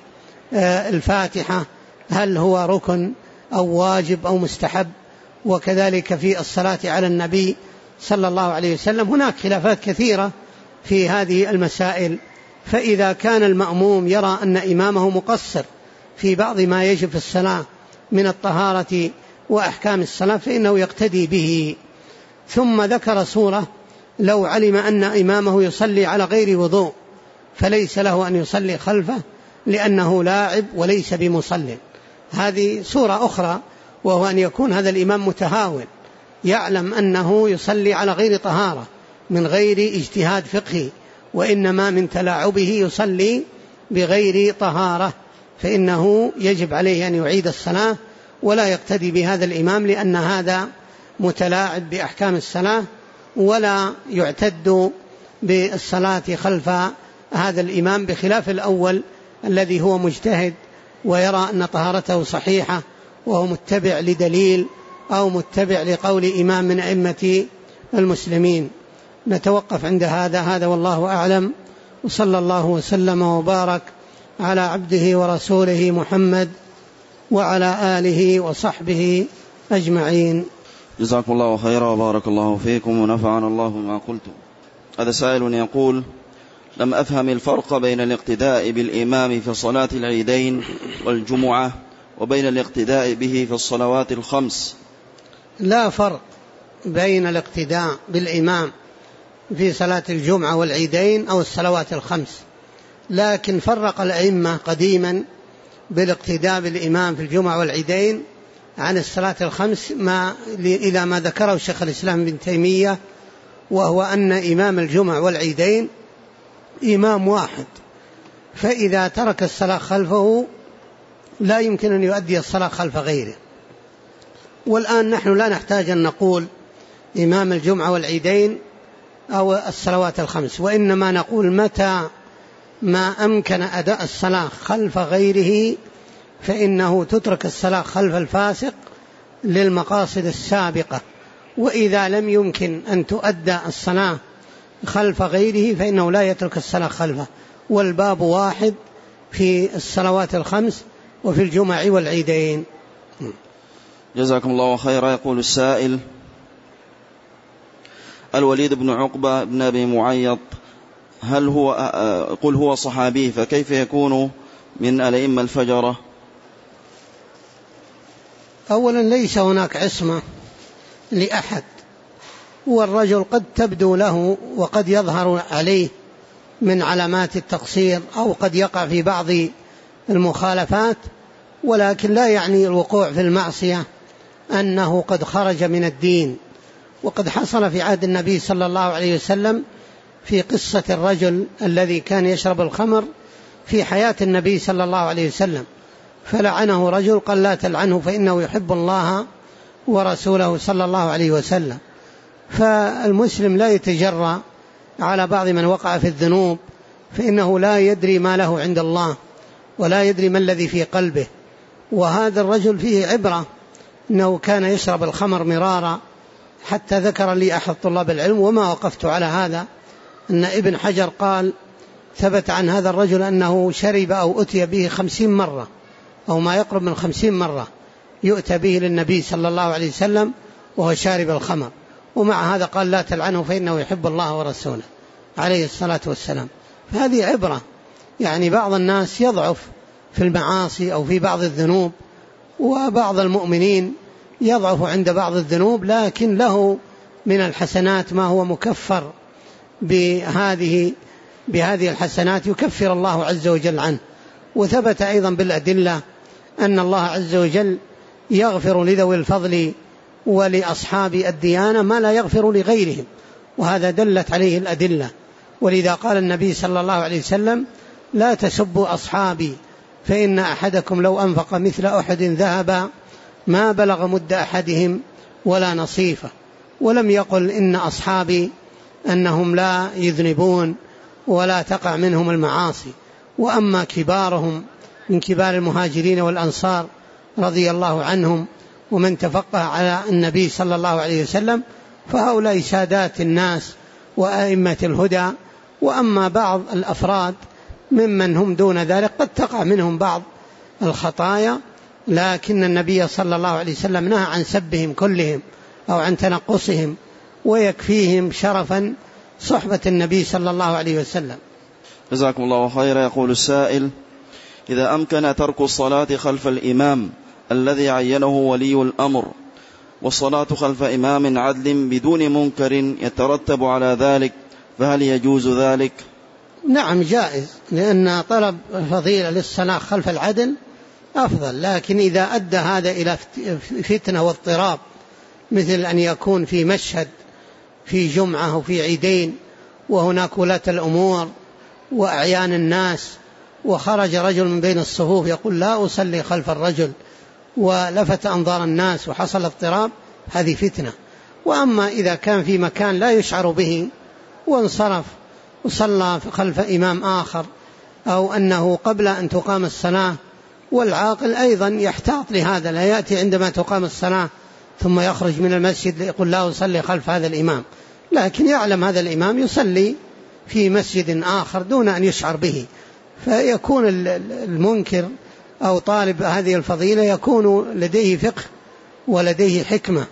الفاتحة هل هو ركن أو واجب أو مستحب، وكذلك في الصلاة على النبي صلى الله عليه وسلم. هناك خلافات كثيرة في هذه المسائل. فإذا كان المأموم يرى أن إمامه مقصر في بعض ما يجب في الصلاة من الطهارة وأحكام الصلاة فإنه يقتدي به. ثم ذكر صورة: لو علم أن إمامه يصلي على غير وضوء فليس له أن يصلي خلفه لأنه لاعب وليس بمصل. هذه صورة أخرى، وهو أن يكون هذا الإمام متهاون يعلم أنه يصلي على غير طهارة من غير اجتهاد فقهي، وإنما من تلاعبه يصلي بغير طهارة، فإنه يجب عليه أن يعيد الصلاة ولا يقتدي بهذا الإمام، لأن هذا متلاعب بأحكام الصلاة، ولا يعتد بالصلاة خلف هذا الإمام، بخلاف الأول الذي هو مجتهد ويرى أن طهارته صحيحة وهو متبع لدليل أو متبع لقول إمام من أئمة المسلمين. نتوقف عند هذا والله أعلم، وصلى الله وسلم وبارك على عبده ورسوله محمد وعلى آله وصحبه أجمعين. جزاكم الله خيرا وبارك الله فيكم ونفعنا الله بما قلتم. هذا سائل يقول: لم أفهم الفرق بين الاقتداء بالإمام في صلاة العيدين والجمعة وبين الاقتداء به في الصلوات الخمس. لا فرق بين الاقتداء بالإمام في صلاة الجمعة والعيدين أو الصلوات الخمس، لكن فرق الأئمة قديما بالاقتداء بالإمام في الجمعة والعيدين عن الصلاة الخمس إلى ما ذكره شيخ الإسلام ابن تيمية، وهو أن إمام الجمعة والعيدين إمام واحد، فإذا ترك الصلاة خلفه لا يمكن أن يؤدي الصلاة خلف غيره. والآن نحن لا نحتاج أن نقول إمام الجمعة والعيدين أو الصلوات الخمس، وإنما نقول متى ما أمكن أداء الصلاة خلف غيره فإنه تترك الصلاة خلف الفاسق للمقاصد السابقة، وإذا لم يمكن أن تؤدى الصلاة خلف غيره فإنه لا يترك الصلاة خلفه، والباب واحد في الصلوات الخمس وفي الجمع والعيدين. جزاكم الله خيرا. يقول السائل: الوليد بن عقبة بن أبي معيط قل هو صحابي، فكيف يكون من الأئمة الفجرة؟ أولا ليس هناك عصمة لأحد، والرجل قد تبدو له وقد يظهر عليه من علامات التقصير أو قد يقع في بعض المخالفات، ولكن لا يعني الوقوع في المعصية أنه قد خرج من الدين. وقد حصل في عهد النبي صلى الله عليه وسلم في قصة الرجل الذي كان يشرب الخمر في حياة النبي صلى الله عليه وسلم، فلعنه رجل قال: لا تلعنه فإنه يحب الله ورسوله صلى الله عليه وسلم. فالمسلم لا يتجرأ على بعض من وقع في الذنوب، فإنه لا يدري ما له عند الله ولا يدري ما الذي في قلبه. وهذا الرجل فيه عبرة، أنه كان يشرب الخمر مرارا، حتى ذكر لي أحد طلاب العلم وما وقفت على هذا، أن ابن حجر قال ثبت عن هذا الرجل أنه شرب أو أتي به 50 مرة أو ما يقرب من 50 مرة يؤتى به للنبي صلى الله عليه وسلم وهو شارب الخمر، ومع هذا قال: لا تلعنه فإنه يحب الله ورسوله عليه الصلاة والسلام. فهذه عبرة، يعني بعض الناس يضعف في المعاصي أو في بعض الذنوب، وبعض المؤمنين يضعف عند بعض الذنوب، لكن له من الحسنات ما هو مكفر بهذه الحسنات يكفر الله عز وجل عنه. وثبت أيضا بالأدلة أن الله عز وجل يغفر لذوي الفضل ولأصحاب الديانة ما لا يغفر لغيرهم، وهذا دلت عليه الأدلة. ولذا قال النبي صلى الله عليه وسلم: لا تسبوا أصحابي فإن أحدكم لو أنفق مثل أحد ذهبا ما بلغ مد أحدهم ولا نصيفه. ولم يقل إن أصحابي أنهم لا يذنبون ولا تقع منهم المعاصي. وأما كبارهم من كبار المهاجرين والأنصار رضي الله عنهم ومن تفقه على النبي صلى الله عليه وسلم فهؤلاء سادات الناس وأئمة الهدى. وأما بعض الأفراد ممن هم دون ذلك قد تقع منهم بعض الخطايا، لكن النبي صلى الله عليه وسلم نهى عن سبهم كلهم أو عن تنقصهم، ويكفيهم شرفا صحبة النبي صلى الله عليه وسلم. جزاكم الله خيرا. يقول السائل: إذا أمكن ترك الصلاة خلف الإمام الذي عينه ولي الأمر والصلاة خلف إمام عدل بدون منكر يترتب على ذلك، فهل يجوز ذلك؟ نعم جائز، لأن طلب فضيلة للصلاة خلف العدل أفضل، لكن إذا أدى هذا إلى فتنة واضطراب، مثل أن يكون في مشهد في جمعة وفي عيدين وهناك ولاة الأمور وأعيان الناس، وخرج رجل من بين الصفوف يقول: لا أصلي خلف الرجل، ولفت أنظار الناس وحصل اضطراب، هذه فتنة. وأما إذا كان في مكان لا يشعر به وانصرف وصلى خلف إمام آخر، أو أنه قبل أن تقام الصلاة، والعاقل أيضا يحتاط لهذا، لا يأتي عندما تقام الصلاة ثم يخرج من المسجد يقول: لا أصلي خلف هذا الإمام، لكن يعلم هذا الإمام يصلي في مسجد آخر دون أن يشعر به، فيكون المنكر أو طالب هذه الفضيلة يكون لديه فقه ولديه حكمة،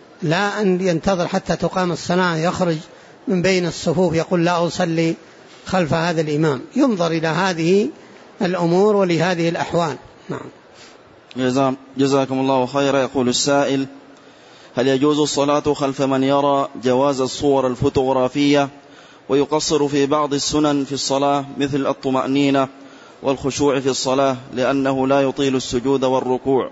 لا أن ينتظر حتى تقام الصلاة يخرج من بين الصفوف يقول: لا أصلي خلف هذا الإمام. ينظر إلى هذه الأمور ولهذه الأحوال. نعم. جزاكم الله خيرا. يقول السائل: هل يجوز الصلاة خلف من يرى جواز الصور الفوتوغرافية ويقصر في بعض السنن في الصلاة مثل الطمأنينة والخشوع في الصلاة لأنه لا يطيل السجود والركوع؟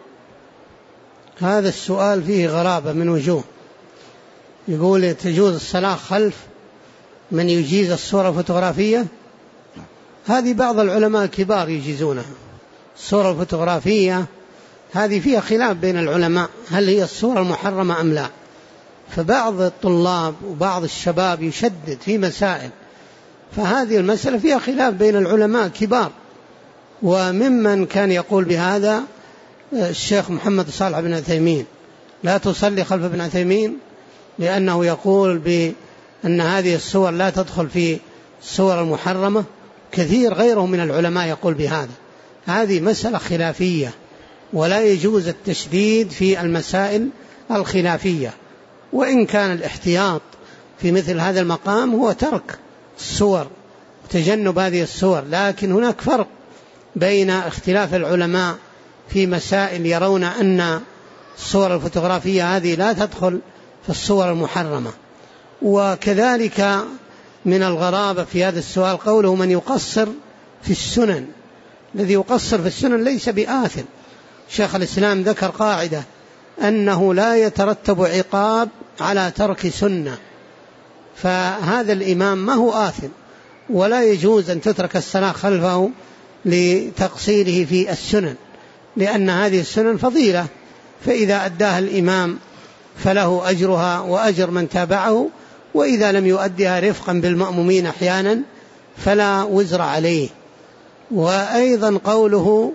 هذا السؤال فيه غرابة من وجوه. يقول: تجوز الصلاة خلف من يجيز الصورة الفوتوغرافية؟ هذه بعض العلماء الكبار يجيزونها. الصورة الفوتوغرافية هذه فيها خلاف بين العلماء، هل هي الصورة المحرمة أم لا؟ فبعض الطلاب وبعض الشباب يشدد في مسائل، فهذه المسألة فيها خلاف بين العلماء كبار. وممن كان يقول بهذا الشيخ محمد صالح بن عثيمين، لا تصلي خلف ابن عثيمين لأنه يقول بأن هذه السور لا تدخل في السور المحرمة. كثير غيره من العلماء يقول بهذا. هذه مسألة خلافية، ولا يجوز التشديد في المسائل الخلافية، وإن كان الاحتياط في مثل هذا المقام هو ترك السور وتجنب هذه السور. لكن هناك فرق بين اختلاف العلماء في مسائل يرون أن الصور الفوتوغرافية هذه لا تدخل في الصور المحرمة. وكذلك من الغرابة في هذا السؤال قوله من يقصر في السنن. الذي يقصر في السنن ليس بآثم. شيخ الإسلام ذكر قاعدة أنه لا يترتب عقاب على ترك سنة، فهذا الإمام ما هو آثم، ولا يجوز أن تترك الصلاة خلفه لتقصيره في السنن، لأن هذه السنن فضيلة، فإذا أداها الإمام فله أجرها وأجر من تابعه، وإذا لم يؤدها رفقا بالمأمومين أحيانا فلا وزر عليه. وأيضا قوله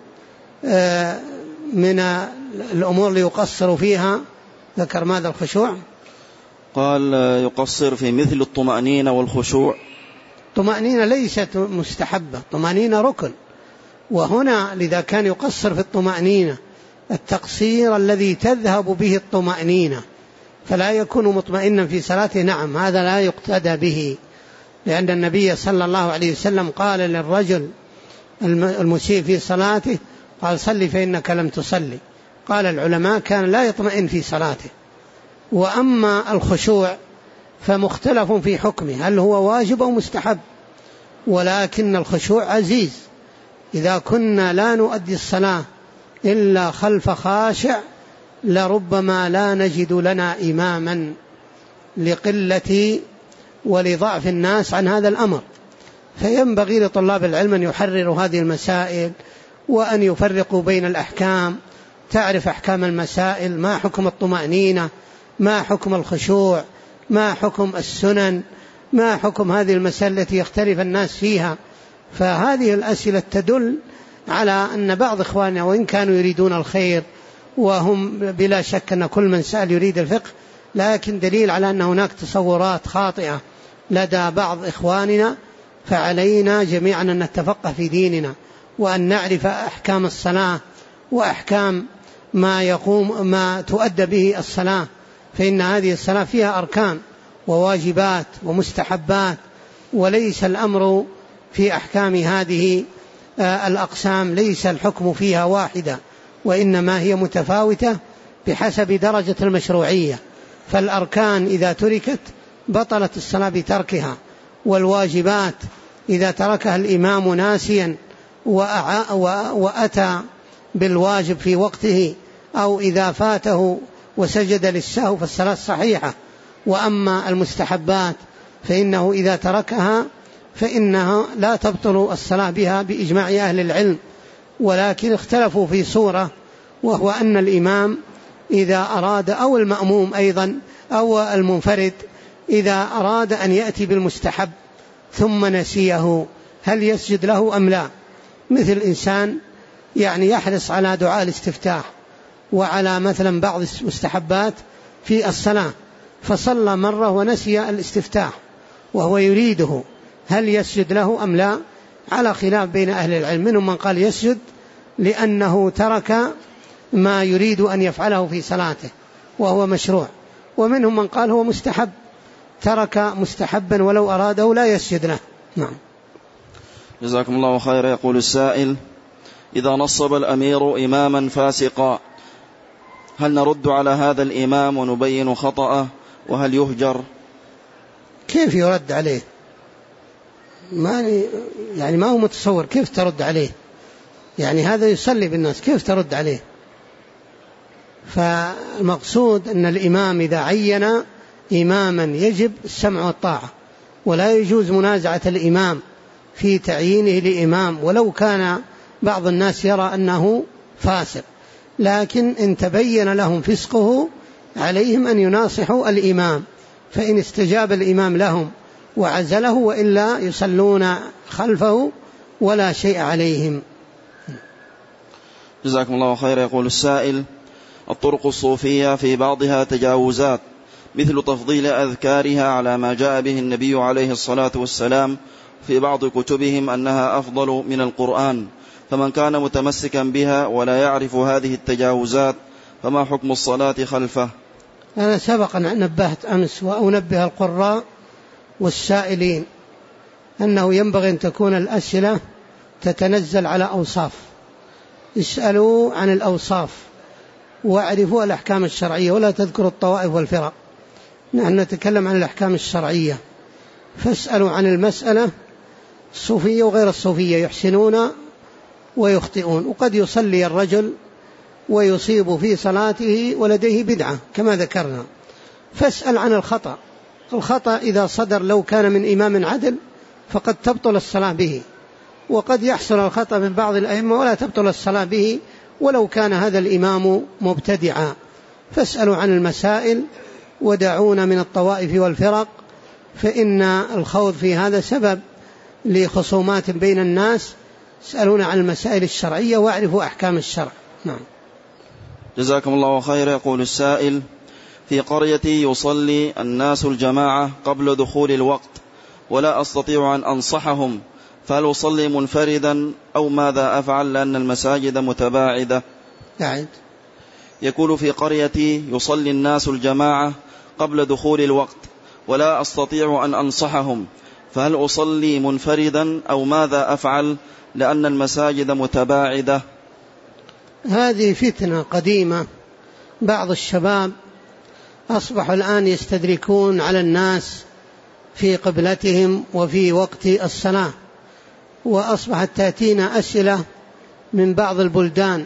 من الأمور اللي يقصر فيها ذكر ماذا؟ الخشوع. قال يقصر في مثل الطمأنينة والخشوع. الطمأنينة ليست مستحبة، الطمأنينة ركن، وهنا لذا كان يقصر في الطمأنينة التقصير الذي تذهب به الطمأنينة، فلا يكون مطمئنا في صلاته. نعم، هذا لا يقتدى به، لأن النبي صلى الله عليه وسلم قال للرجل المسيء في صلاته قال صلي فإنك لم تصلي. قال العلماء كان لا يطمئن في صلاته. وأما الخشوع فمختلف في حكمه، هل هو واجب أو مستحب، ولكن الخشوع عزيز. إذا كنا لا نؤدي الصلاة إلا خلف خاشع لربما لا نجد لنا إماما لقلة ولضعف الناس عن هذا الأمر. فينبغي لطلاب العلم أن يحرروا هذه المسائل وأن يفرقوا بين الأحكام، تعرف أحكام المسائل، ما حكم الطمأنينة، ما حكم الخشوع، ما حكم السنن، ما حكم هذه المسائل التي يختلف الناس فيها. فهذه الأسئلة تدل على أن بعض إخواننا وإن كانوا يريدون الخير، وهم بلا شك أن كل من سأل يريد الفقه، لكن دليل على أن هناك تصورات خاطئة لدى بعض إخواننا. فعلينا جميعا أن نتفقه في ديننا، وأن نعرف أحكام الصلاة وأحكام ما تؤدى به الصلاة، فإن هذه الصلاة فيها أركان وواجبات ومستحبات، وليس الأمر في أحكام هذه الأقسام ليس الحكم فيها واحدة، وإنما هي متفاوتة بحسب درجة المشروعية. فالأركان إذا تركت بطلت الصلاة بتركها، والواجبات إذا تركها الإمام ناسيا وأتى بالواجب في وقته، أو إذا فاته وسجد للسهو فالصلاة صحيحة. وأما المستحبات فإنه إذا تركها فإنها لا تبطل الصلاة بها بإجماع أهل العلم، ولكن اختلفوا في صورة، وهو أن الإمام إذا أراد أو المأموم أيضا أو المنفرد إذا أراد أن يأتي بالمستحب ثم نسيه هل يسجد له أم لا؟ مثل إنسان يحرص على دعاء الاستفتاح وعلى مثلا بعض المستحبات في الصلاة، فصلى مرة ونسي الاستفتاح وهو يريده، هل يسجد له أم لا؟ على خلاف بين أهل العلم. منهم من قال يسجد لأنه ترك ما يريد أن يفعله في صلاته وهو مشروع، ومنهم من قال هو مستحب، ترك مستحبا ولو أراده لا يسجد له. نعم. جزاكم الله خيرا. يقول السائل: إذا نصب الأمير إماما فاسقا هل نرد على هذا الإمام ونبين خطأه، وهل يهجر؟ كيف يرد عليه؟ ما هو متصور كيف ترد عليه، هذا يصلي بالناس كيف ترد عليه؟ فالمقصود أن الإمام إذا عين إماما يجب السمع والطاعة، ولا يجوز منازعة الإمام في تعيينه لإمام ولو كان بعض الناس يرى أنه فاسق، لكن إن تبين لهم فسقه عليهم أن يناصحوا الإمام، فإن استجاب الإمام لهم وعزله، وإلا يصلون خلفه ولا شيء عليهم. جزاكم الله خيرا. يقول السائل: الطرق الصوفية في بعضها تجاوزات، مثل تفضيل أذكارها على ما جاء به النبي عليه الصلاة والسلام في بعض كتبهم أنها أفضل من القرآن، فمن كان متمسكا بها ولا يعرف هذه التجاوزات فما حكم الصلاة خلفه؟ أنا سبقا نبهت أمس وأنبه القراء والسائلين أنه ينبغي أن تكون الأسئلة تتنزل على أوصاف، اسألوا عن الأوصاف واعرفوا الأحكام الشرعية، ولا تذكروا الطوائف والفرق. نحن نتكلم عن الأحكام الشرعية، فاسألوا عن المسألة الصوفية وغير الصوفية، يحسنون ويخطئون، وقد يصلي الرجل ويصيب في صلاته ولديه بدعة كما ذكرنا. فاسأل عن الخطأ. الخطأ إذا صدر لو كان من إمام عدل فقد تبطل الصلاة به، وقد يحصل الخطأ من بعض الأئمة ولا تبطل الصلاة به ولو كان هذا الإمام مبتدعا. فاسألوا عن المسائل ودعونا من الطوائف والفرق، فإن الخوض في هذا سبب لخصومات بين الناس. اسألونا عن المسائل الشرعية واعرفوا أحكام الشرع. نعم. جزاكم الله خيرا. يقول السائل: في قريتي يصلي الناس الجماعة قبل دخول الوقت ولا أستطيع أن أنصحهم، فهل أصلي منفردا أو ماذا أفعل لأن المساجد متباعدة؟ يقول: في قريتي يصلي الناس الجماعة قبل دخول الوقت ولا أستطيع أن أنصحهم، فهل أصلي منفردا أو ماذا أفعل لأن المساجد متباعدة؟ هذه فتنة قديمة. بعض الشباب أصبحوا الآن يستدركون على الناس في قبلتهم وفي وقت الصلاة، وأصبحت تأتينا أسئلة من بعض البلدان،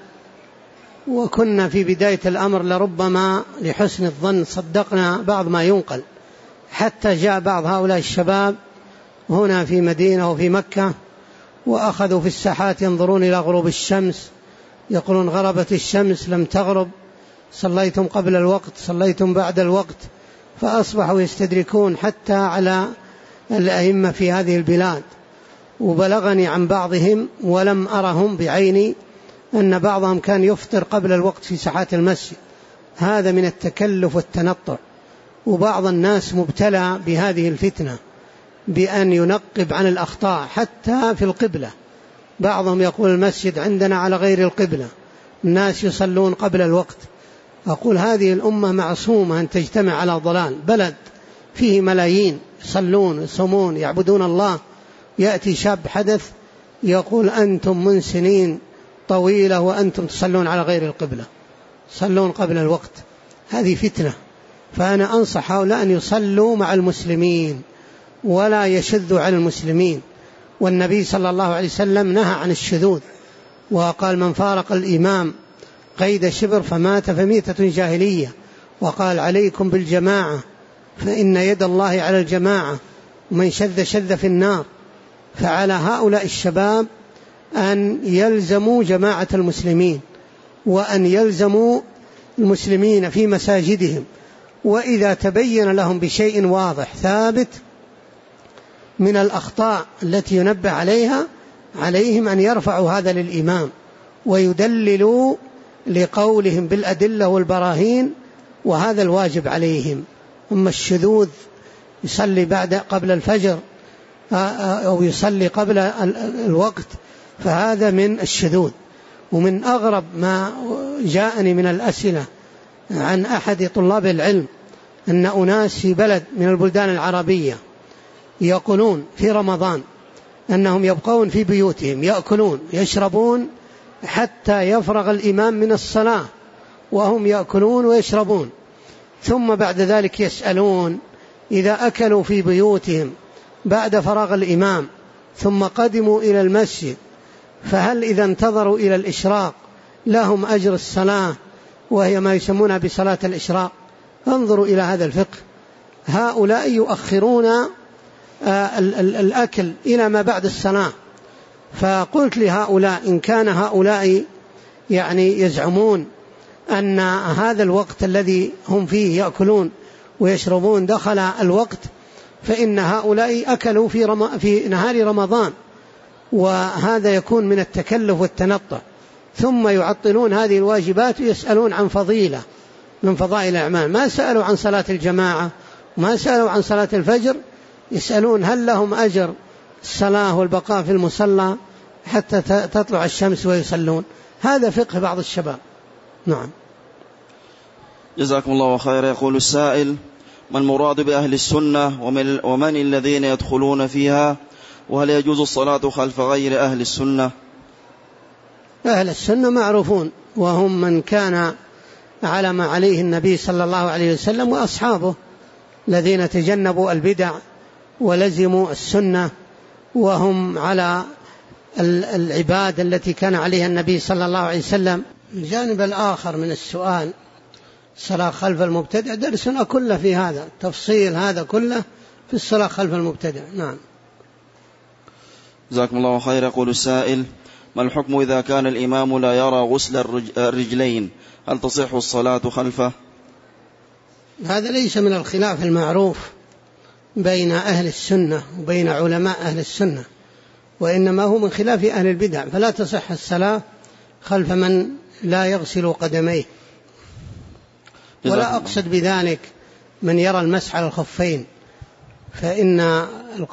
وكنا في بداية الأمر لربما لحسن الظن صدقنا بعض ما ينقل، حتى جاء بعض هؤلاء الشباب هنا في مدينة وفي مكة وأخذوا في الساحات ينظرون إلى غروب الشمس، يقولون: غربت الشمس لم تغرب، صليتم قبل الوقت، صليتم بعد الوقت. فأصبحوا يستدركون حتى على الأئمة في هذه البلاد. وبلغني عن بعضهم ولم أرهم بعيني أن بعضهم كان يفطر قبل الوقت في ساحات المسجد. هذا من التكلف والتنطع. وبعض الناس مبتلى بهذه الفتنة بأن ينقب عن الأخطاء حتى في القبلة. بعضهم يقول: المسجد عندنا على غير القبلة، الناس يصلون قبل الوقت. أقول: هذه الأمة معصومة أن تجتمع على ضلال. بلد فيه ملايين يصلون يصومون يعبدون الله، يأتي شاب حدث يقول: أنتم من سنين طويلة وأنتم تصلون على غير القبلة، صلون قبل الوقت. هذه فتنة. فأنا أنصح هؤلاء أن يصلوا مع المسلمين ولا يشذوا على المسلمين. والنبي صلى الله عليه وسلم نهى عن الشذوذ وقال: من فارق الإمام قيد شبر فمات فميتة جاهلية. وقال: عليكم بالجماعة فإن يد الله على الجماعة، ومن شذ شذ في النار. فعلى هؤلاء الشباب أن يلزموا جماعة المسلمين، وأن يلزموا المسلمين في مساجدهم، وإذا تبين لهم بشيء واضح ثابت من الأخطاء التي ينبه عليها عليهم أن يرفعوا هذا للإمام ويدللوا لقولهم بالأدلة والبراهين، وهذا الواجب عليهم. أما الشذوذ يصلي قبل الفجر أو يصلي قبل الوقت فهذا من الشذوذ. ومن أغرب ما جاءني من الأسئلة عن أحد طلاب العلم أن أناس في بلد من البلدان العربية يقولون في رمضان أنهم يبقون في بيوتهم يأكلون يشربون حتى يفرغ الإمام من الصلاة، وهم يأكلون ويشربون، ثم بعد ذلك يسألون: إذا أكلوا في بيوتهم بعد فراغ الإمام ثم قدموا إلى المسجد، فهل إذا انتظروا إلى الإشراق لهم أجر الصلاة وهي ما يسمونها بصلاة الإشراق؟ انظروا إلى هذا الفقه. هؤلاء يؤخرون الأكل إلى ما بعد الصلاة. فقلت لهؤلاء: إن كان هؤلاء يعني يزعمون أن هذا الوقت الذي هم فيه يأكلون ويشربون دخل الوقت، فإن هؤلاء أكلوا في نهار رمضان، وهذا يكون من التكلف والتنطع، ثم يعطلون هذه الواجبات ويسألون عن فضيلة من فضائل الأعمال. ما سألوا عن صلاة الجماعة وما سألوا عن صلاة الفجر، يسألون هل لهم أجر الصلاة والبقاء في المصلى حتى تطلع الشمس ويصلون. هذا فقه بعض الشباب. نعم. جزاكم الله خيرا. يقول السائل: ما المراد بأهل السنة ومن الذين يدخلون فيها، وهل يجوز الصلاة خلف غير أهل السنة؟ أهل السنة معروفون، وهم من كان على ما عليه النبي صلى الله عليه وسلم وأصحابه الذين تجنبوا البدع ولزموا السنة، وهم على العباد التي كان عليها النبي صلى الله عليه وسلم. الجانب الآخر من السؤال: الصلاة خلف المبتدع، درسنا كله في هذا، تفصيل هذا كله في الصلاة خلف المبتدع. نعم. جزاكم الله خير. يقول السائل: ما الحكم إذا كان الإمام لا يرى غسل الرجلين، هل تصح الصلاة خلفه؟ هذا ليس من الخلاف المعروف بين أهل السنة وبين علماء أهل السنة، وإنما هو من خلاف أهل البدع، فلا تصح الصلاة خلف من لا يغسل قدميه. ولا أقصد بذلك من يرى المسح على الخفين، فإن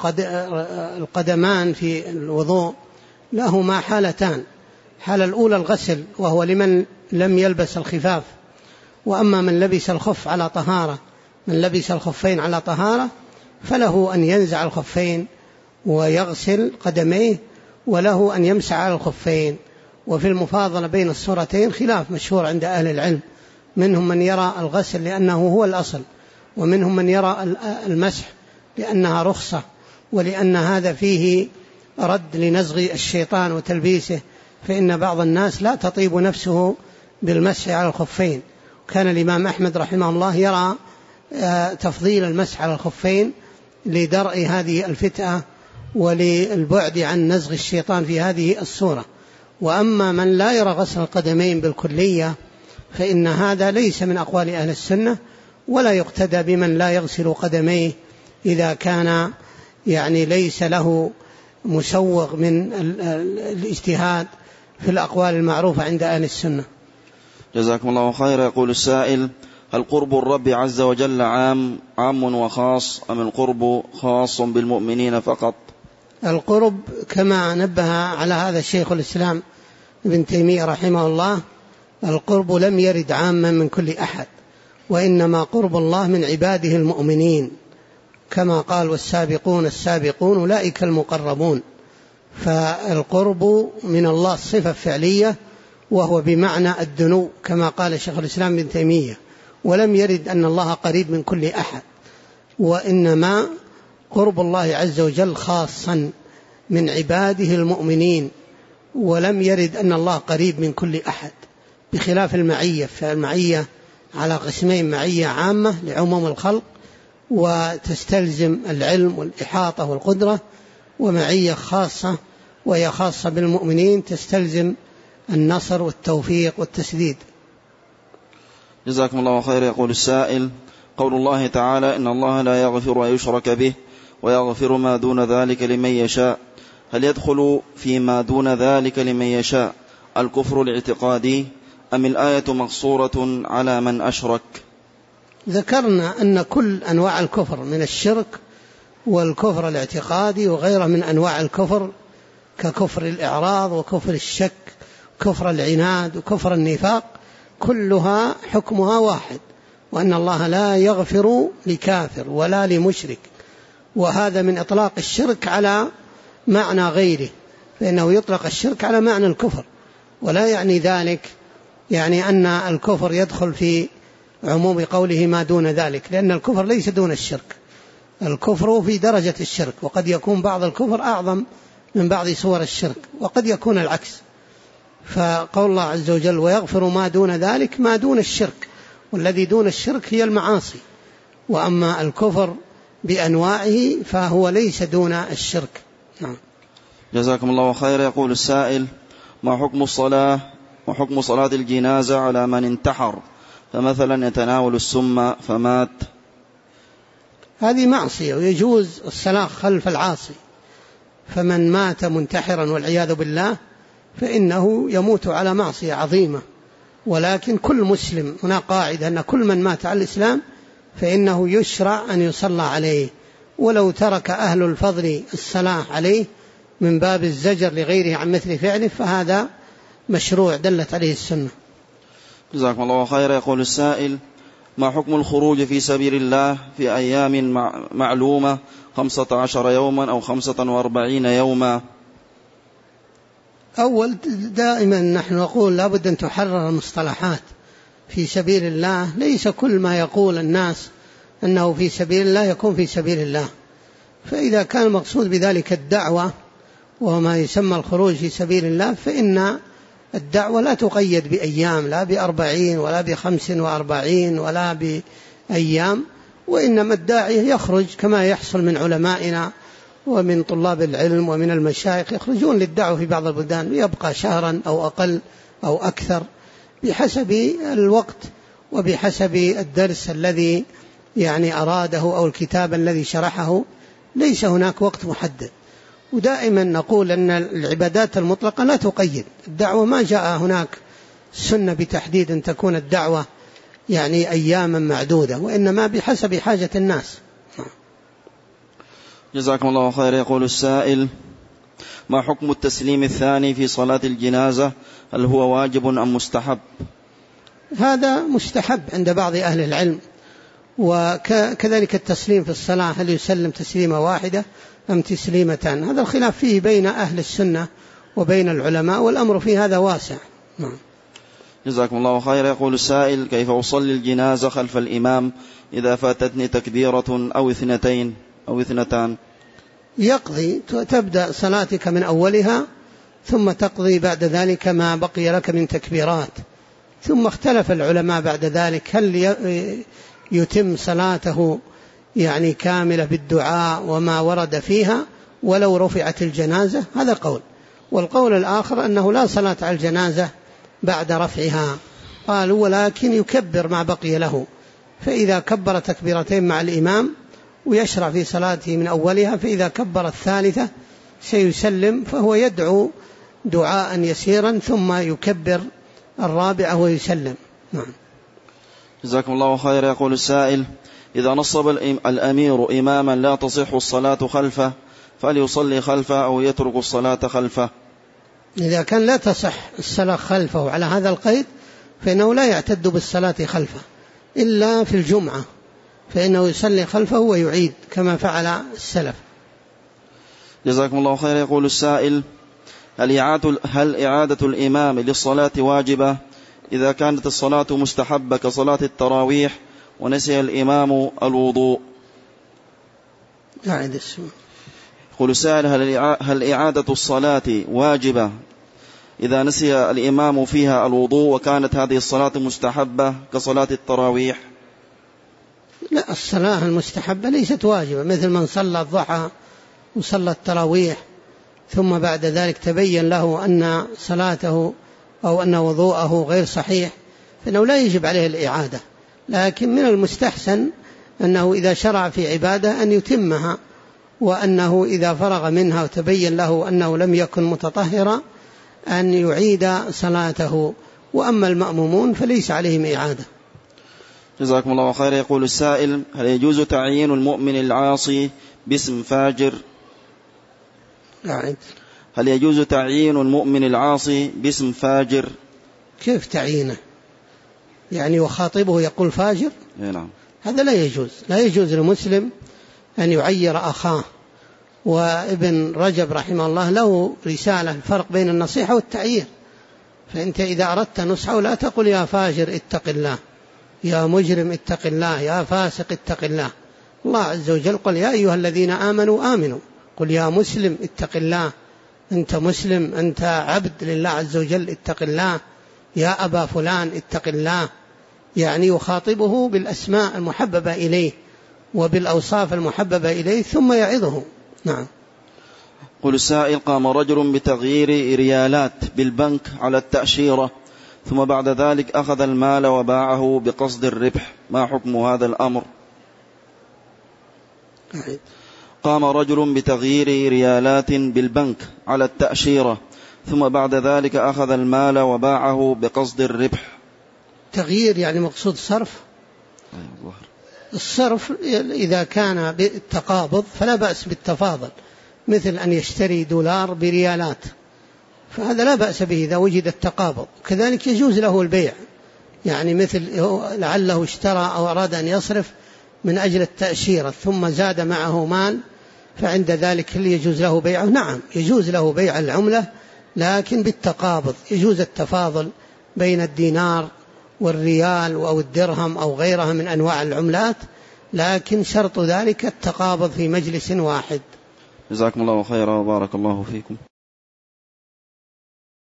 القدمان في الوضوء لهما حالتان: حالة الأولى الغسل، وهو لمن لم يلبس الخفاف، وأما من لبس الخف على طهارة، من لبس الخفين على طهارة فله أن ينزع الخفين ويغسل قدميه، وله أن يمسح على الخفين. وفي المفاضلة بين الصورتين خلاف مشهور عند أهل العلم، منهم من يرى الغسل لأنه هو الأصل، ومنهم من يرى المسح لأنها رخصة، ولأن هذا فيه رد لنزغ الشيطان وتلبيسه، فإن بعض الناس لا تطيب نفسه بالمسح على الخفين. كان الإمام أحمد رحمه الله يرى تفضيل المسح على الخفين لدرء هذه الفتنة وللبعد عن نزغ الشيطان في هذه الصورة. وأما من لا يرى غسل القدمين بالكلية فإن هذا ليس من أقوال أهل السنة، ولا يقتدى بمن لا يغسل قدميه إذا كان ليس له مسوغ من الاجتهاد في الأقوال المعروفة عند أهل السنة. جزاكم الله خيرا. يقول السائل: هل قرب الرب عز وجل عام وخاص، أم القرب خاص بالمؤمنين فقط؟ القرب كما نبه على هذا شيخ الإسلام ابن تيمية رحمه الله، القرب لم يرد عاما من كل أحد، وإنما قرب الله من عباده المؤمنين، كما قال: والسابقون السابقون أولئك المقربون. فالقرب من الله صفة فعلية، وهو بمعنى الدنو كما قال شيخ الإسلام ابن تيمية، ولم يرد أن الله قريب من كل أحد، وإنما قرب الله عز وجل خاصا من عباده المؤمنين، ولم يرد أن الله قريب من كل أحد، بخلاف المعية. فالمعية على قسمين: معية عامة لعموم الخلق وتستلزم العلم والإحاطة والقدرة، ومعية خاصة وهي خاصة بالمؤمنين تستلزم النصر والتوفيق والتسديد. جزاكم الله خير. يقول السائل: قول الله تعالى: إن الله لا يغفر أن يشرك به ويغفر ما دون ذلك لمن يشاء، هل يدخل فيما دون ذلك لمن يشاء الكفر الاعتقادي، أم الآية مقصورة على من أشرك؟ ذكرنا أن كل أنواع الكفر من الشرك والكفر الاعتقادي وغيره من أنواع الكفر، ككفر الإعراض وكفر الشك وكفر العناد وكفر النفاق، كلها حكمها واحد، وأن الله لا يغفر لكافر ولا لمشرك. وهذا من إطلاق الشرك على معنى غيره، فإنه يطلق الشرك على معنى الكفر، ولا يعني ذلك أن الكفر يدخل في عموم قوله ما دون ذلك، لأن الكفر ليس دون الشرك، الكفر في درجة الشرك، وقد يكون بعض الكفر أعظم من بعض صور الشرك، وقد يكون العكس. فقول الله عز وجل: ويغفر ما دون ذلك، ما دون الشرك، والذي دون الشرك هي المعاصي، وأما الكفر بأنواعه فهو ليس دون الشرك. نعم. جزاكم الله خير. يقول السائل: ما حكم الصلاة وحكم صلاة الجنازة على من انتحر فمثلا يتناول السم فمات. هذه معصية، ويجوز الصلاة خلف العاصي، فمن مات منتحرا والعياذ بالله فإنه يموت على معصية عظيمة. ولكن كل مسلم، هنا قاعدة أن كل من مات على الإسلام فإنه يشرع أن يصلى عليه، ولو ترك أهل الفضل الصلاة عليه من باب الزجر لغيره عن مثل فعله فهذا مشروع دلت عليه السنة. جزاكم الله خيرا. يقول السائل: ما حكم الخروج في سبيل الله في أيام معلومة 15 يوما أو 45 يوما؟ أول دائما نحن نقول لابد أن تحرر المصطلحات. في سبيل الله ليس كل ما يقول الناس أنه في سبيل الله يكون في سبيل الله، فإذا كان المقصود بذلك الدعوة وما يسمى الخروج في سبيل الله فإن الدعوة لا تقيد بأيام، لا ب40 ولا ب45 ولا بأيام، وإنما الداعية يخرج كما يحصل من علمائنا ومن طلاب العلم ومن المشايخ، يخرجون للدعوة في بعض البلدان ويبقى شهرا أو أقل أو أكثر بحسب الوقت وبحسب الدرس الذي أراده أو الكتاب الذي شرحه، ليس هناك وقت محدد. ودائما نقول أن العبادات المطلقة لا تقيد الدعوة، ما جاء هناك سنة بتحديد أن تكون الدعوة أياما معدودة، وإنما بحسب حاجة الناس. جزاكم الله خير. يقول السائل: ما حكم التسليم الثاني في صلاة الجنازة؟ هل هو واجب أم مستحب؟ هذا مستحب عند بعض أهل العلم، وكذلك التسليم في الصلاة، هل يسلم تسليمة واحدة أم تسليمتان؟ هذا الخلاف فيه بين أهل السنة وبين العلماء، والأمر في هذا واسع. جزاكم الله خير. يقول السائل: كيف أصلي الجنازة خلف الإمام إذا فاتتني تكبيرة أو اثنتان؟ يقضي، تبدأ صلاتك من أولها ثم تقضي بعد ذلك ما بقي لك من تكبيرات. ثم اختلف العلماء بعد ذلك هل يتم صلاته كاملة بالدعاء وما ورد فيها ولو رفعت الجنازة، هذا قول. والقول الآخر أنه لا صلاة على الجنازة بعد رفعها، قالوا ولكن يكبر ما بقي له، فإذا كبر تكبيرتين مع الإمام ويشرع في صلاته من أولها، فإذا كبر الثالثة سيسلم فهو يدعو دعاء يسيرا ثم يكبر الرابعة ويسلم. جزاكم الله خير. يقول السائل: إذا نصب الأمير إماما لا تصح الصلاة خلفه فليصلي خلفه أو يترك الصلاة خلفه؟ إذا كان لا تصح الصلاة خلفه على هذا القيد فإنه لا يعتد بالصلاة خلفه إلا في الجمعة، فإنه يصلي خلفه ويعيد كما فعل السلف. جزاكم الله خير. يقول السائل: هل إعادة الإمام للصلاة واجبة إذا كانت الصلاة مستحبة كصلاة التراويح ونسي الإمام الوضوء؟ يقول السائل: هل إعادة الصلاة واجبة إذا نسي الإمام فيها الوضوء وكانت هذه الصلاة مستحبة كصلاة التراويح؟ لا، الصلاة المستحبة ليست واجبة، مثل من صلى الضحى وصلى التراويح ثم بعد ذلك تبين له أن صلاته أو أن وضوءه غير صحيح فإنه لا يجب عليه الإعادة، لكن من المستحسن أنه إذا شرع في عبادة أن يتمها، وأنه إذا فرغ منها وتبين له أنه لم يكن متطهرا أن يعيد صلاته، وأما المأمومون فليس عليهم إعادة. جزاكم الله خير. يقول السائل: هل يجوز تعيين المؤمن العاصي باسم فاجر؟ هل يجوز تعيين المؤمن العاصي باسم فاجر؟ كيف تعيينه؟ وخاطبه يقول فاجر؟ نعم. هذا لا يجوز. لا يجوز للمسلم أن يعير أخاه. وابن رجب رحمه الله له رسالة الفرق بين النصيحة والتعيير، فأنت إذا أردت نصحه لا تقل يا فاجر اتق الله، يا مجرم اتق الله، يا فاسق اتق الله. الله عز وجل قل يا أيها الذين آمنوا آمنوا، قل يا مسلم اتق الله، أنت مسلم، أنت عبد لله عز وجل اتق الله، يا أبا فلان اتق الله. يخاطبه بالأسماء المحببة إليه وبالأوصاف المحببة إليه ثم يعظه. نعم. قل السائل: قام رجل بتغيير ريالات بالبنك على التأشيرة ثم بعد ذلك أخذ المال وباعه بقصد الربح، ما حكم هذا الأمر؟ قام رجل بتغيير ريالات بالبنك على التأشيرة، ثم بعد ذلك أخذ المال وباعه بقصد الربح. تغيير يعني مقصود صرف؟ الصرف إذا كان بالتقابض فلا بأس بالتفاضل، مثل أن يشتري دولار بريالات، فهذا لا بأس به إذا وجد التقابض. كذلك يجوز له البيع، يعني مثل لعله اشترى أو أراد أن يصرف من أجل التأشيرة ثم زاد معه مال، فعند ذلك هل يجوز له بيعه؟ نعم يجوز له بيع العملة، لكن بالتقابض. يجوز التفاضل بين الدينار والريال أو الدرهم أو غيرها من أنواع العملات، لكن شرط ذلك التقابض في مجلس واحد. جزاكم الله خيرا وبارك الله فيكم.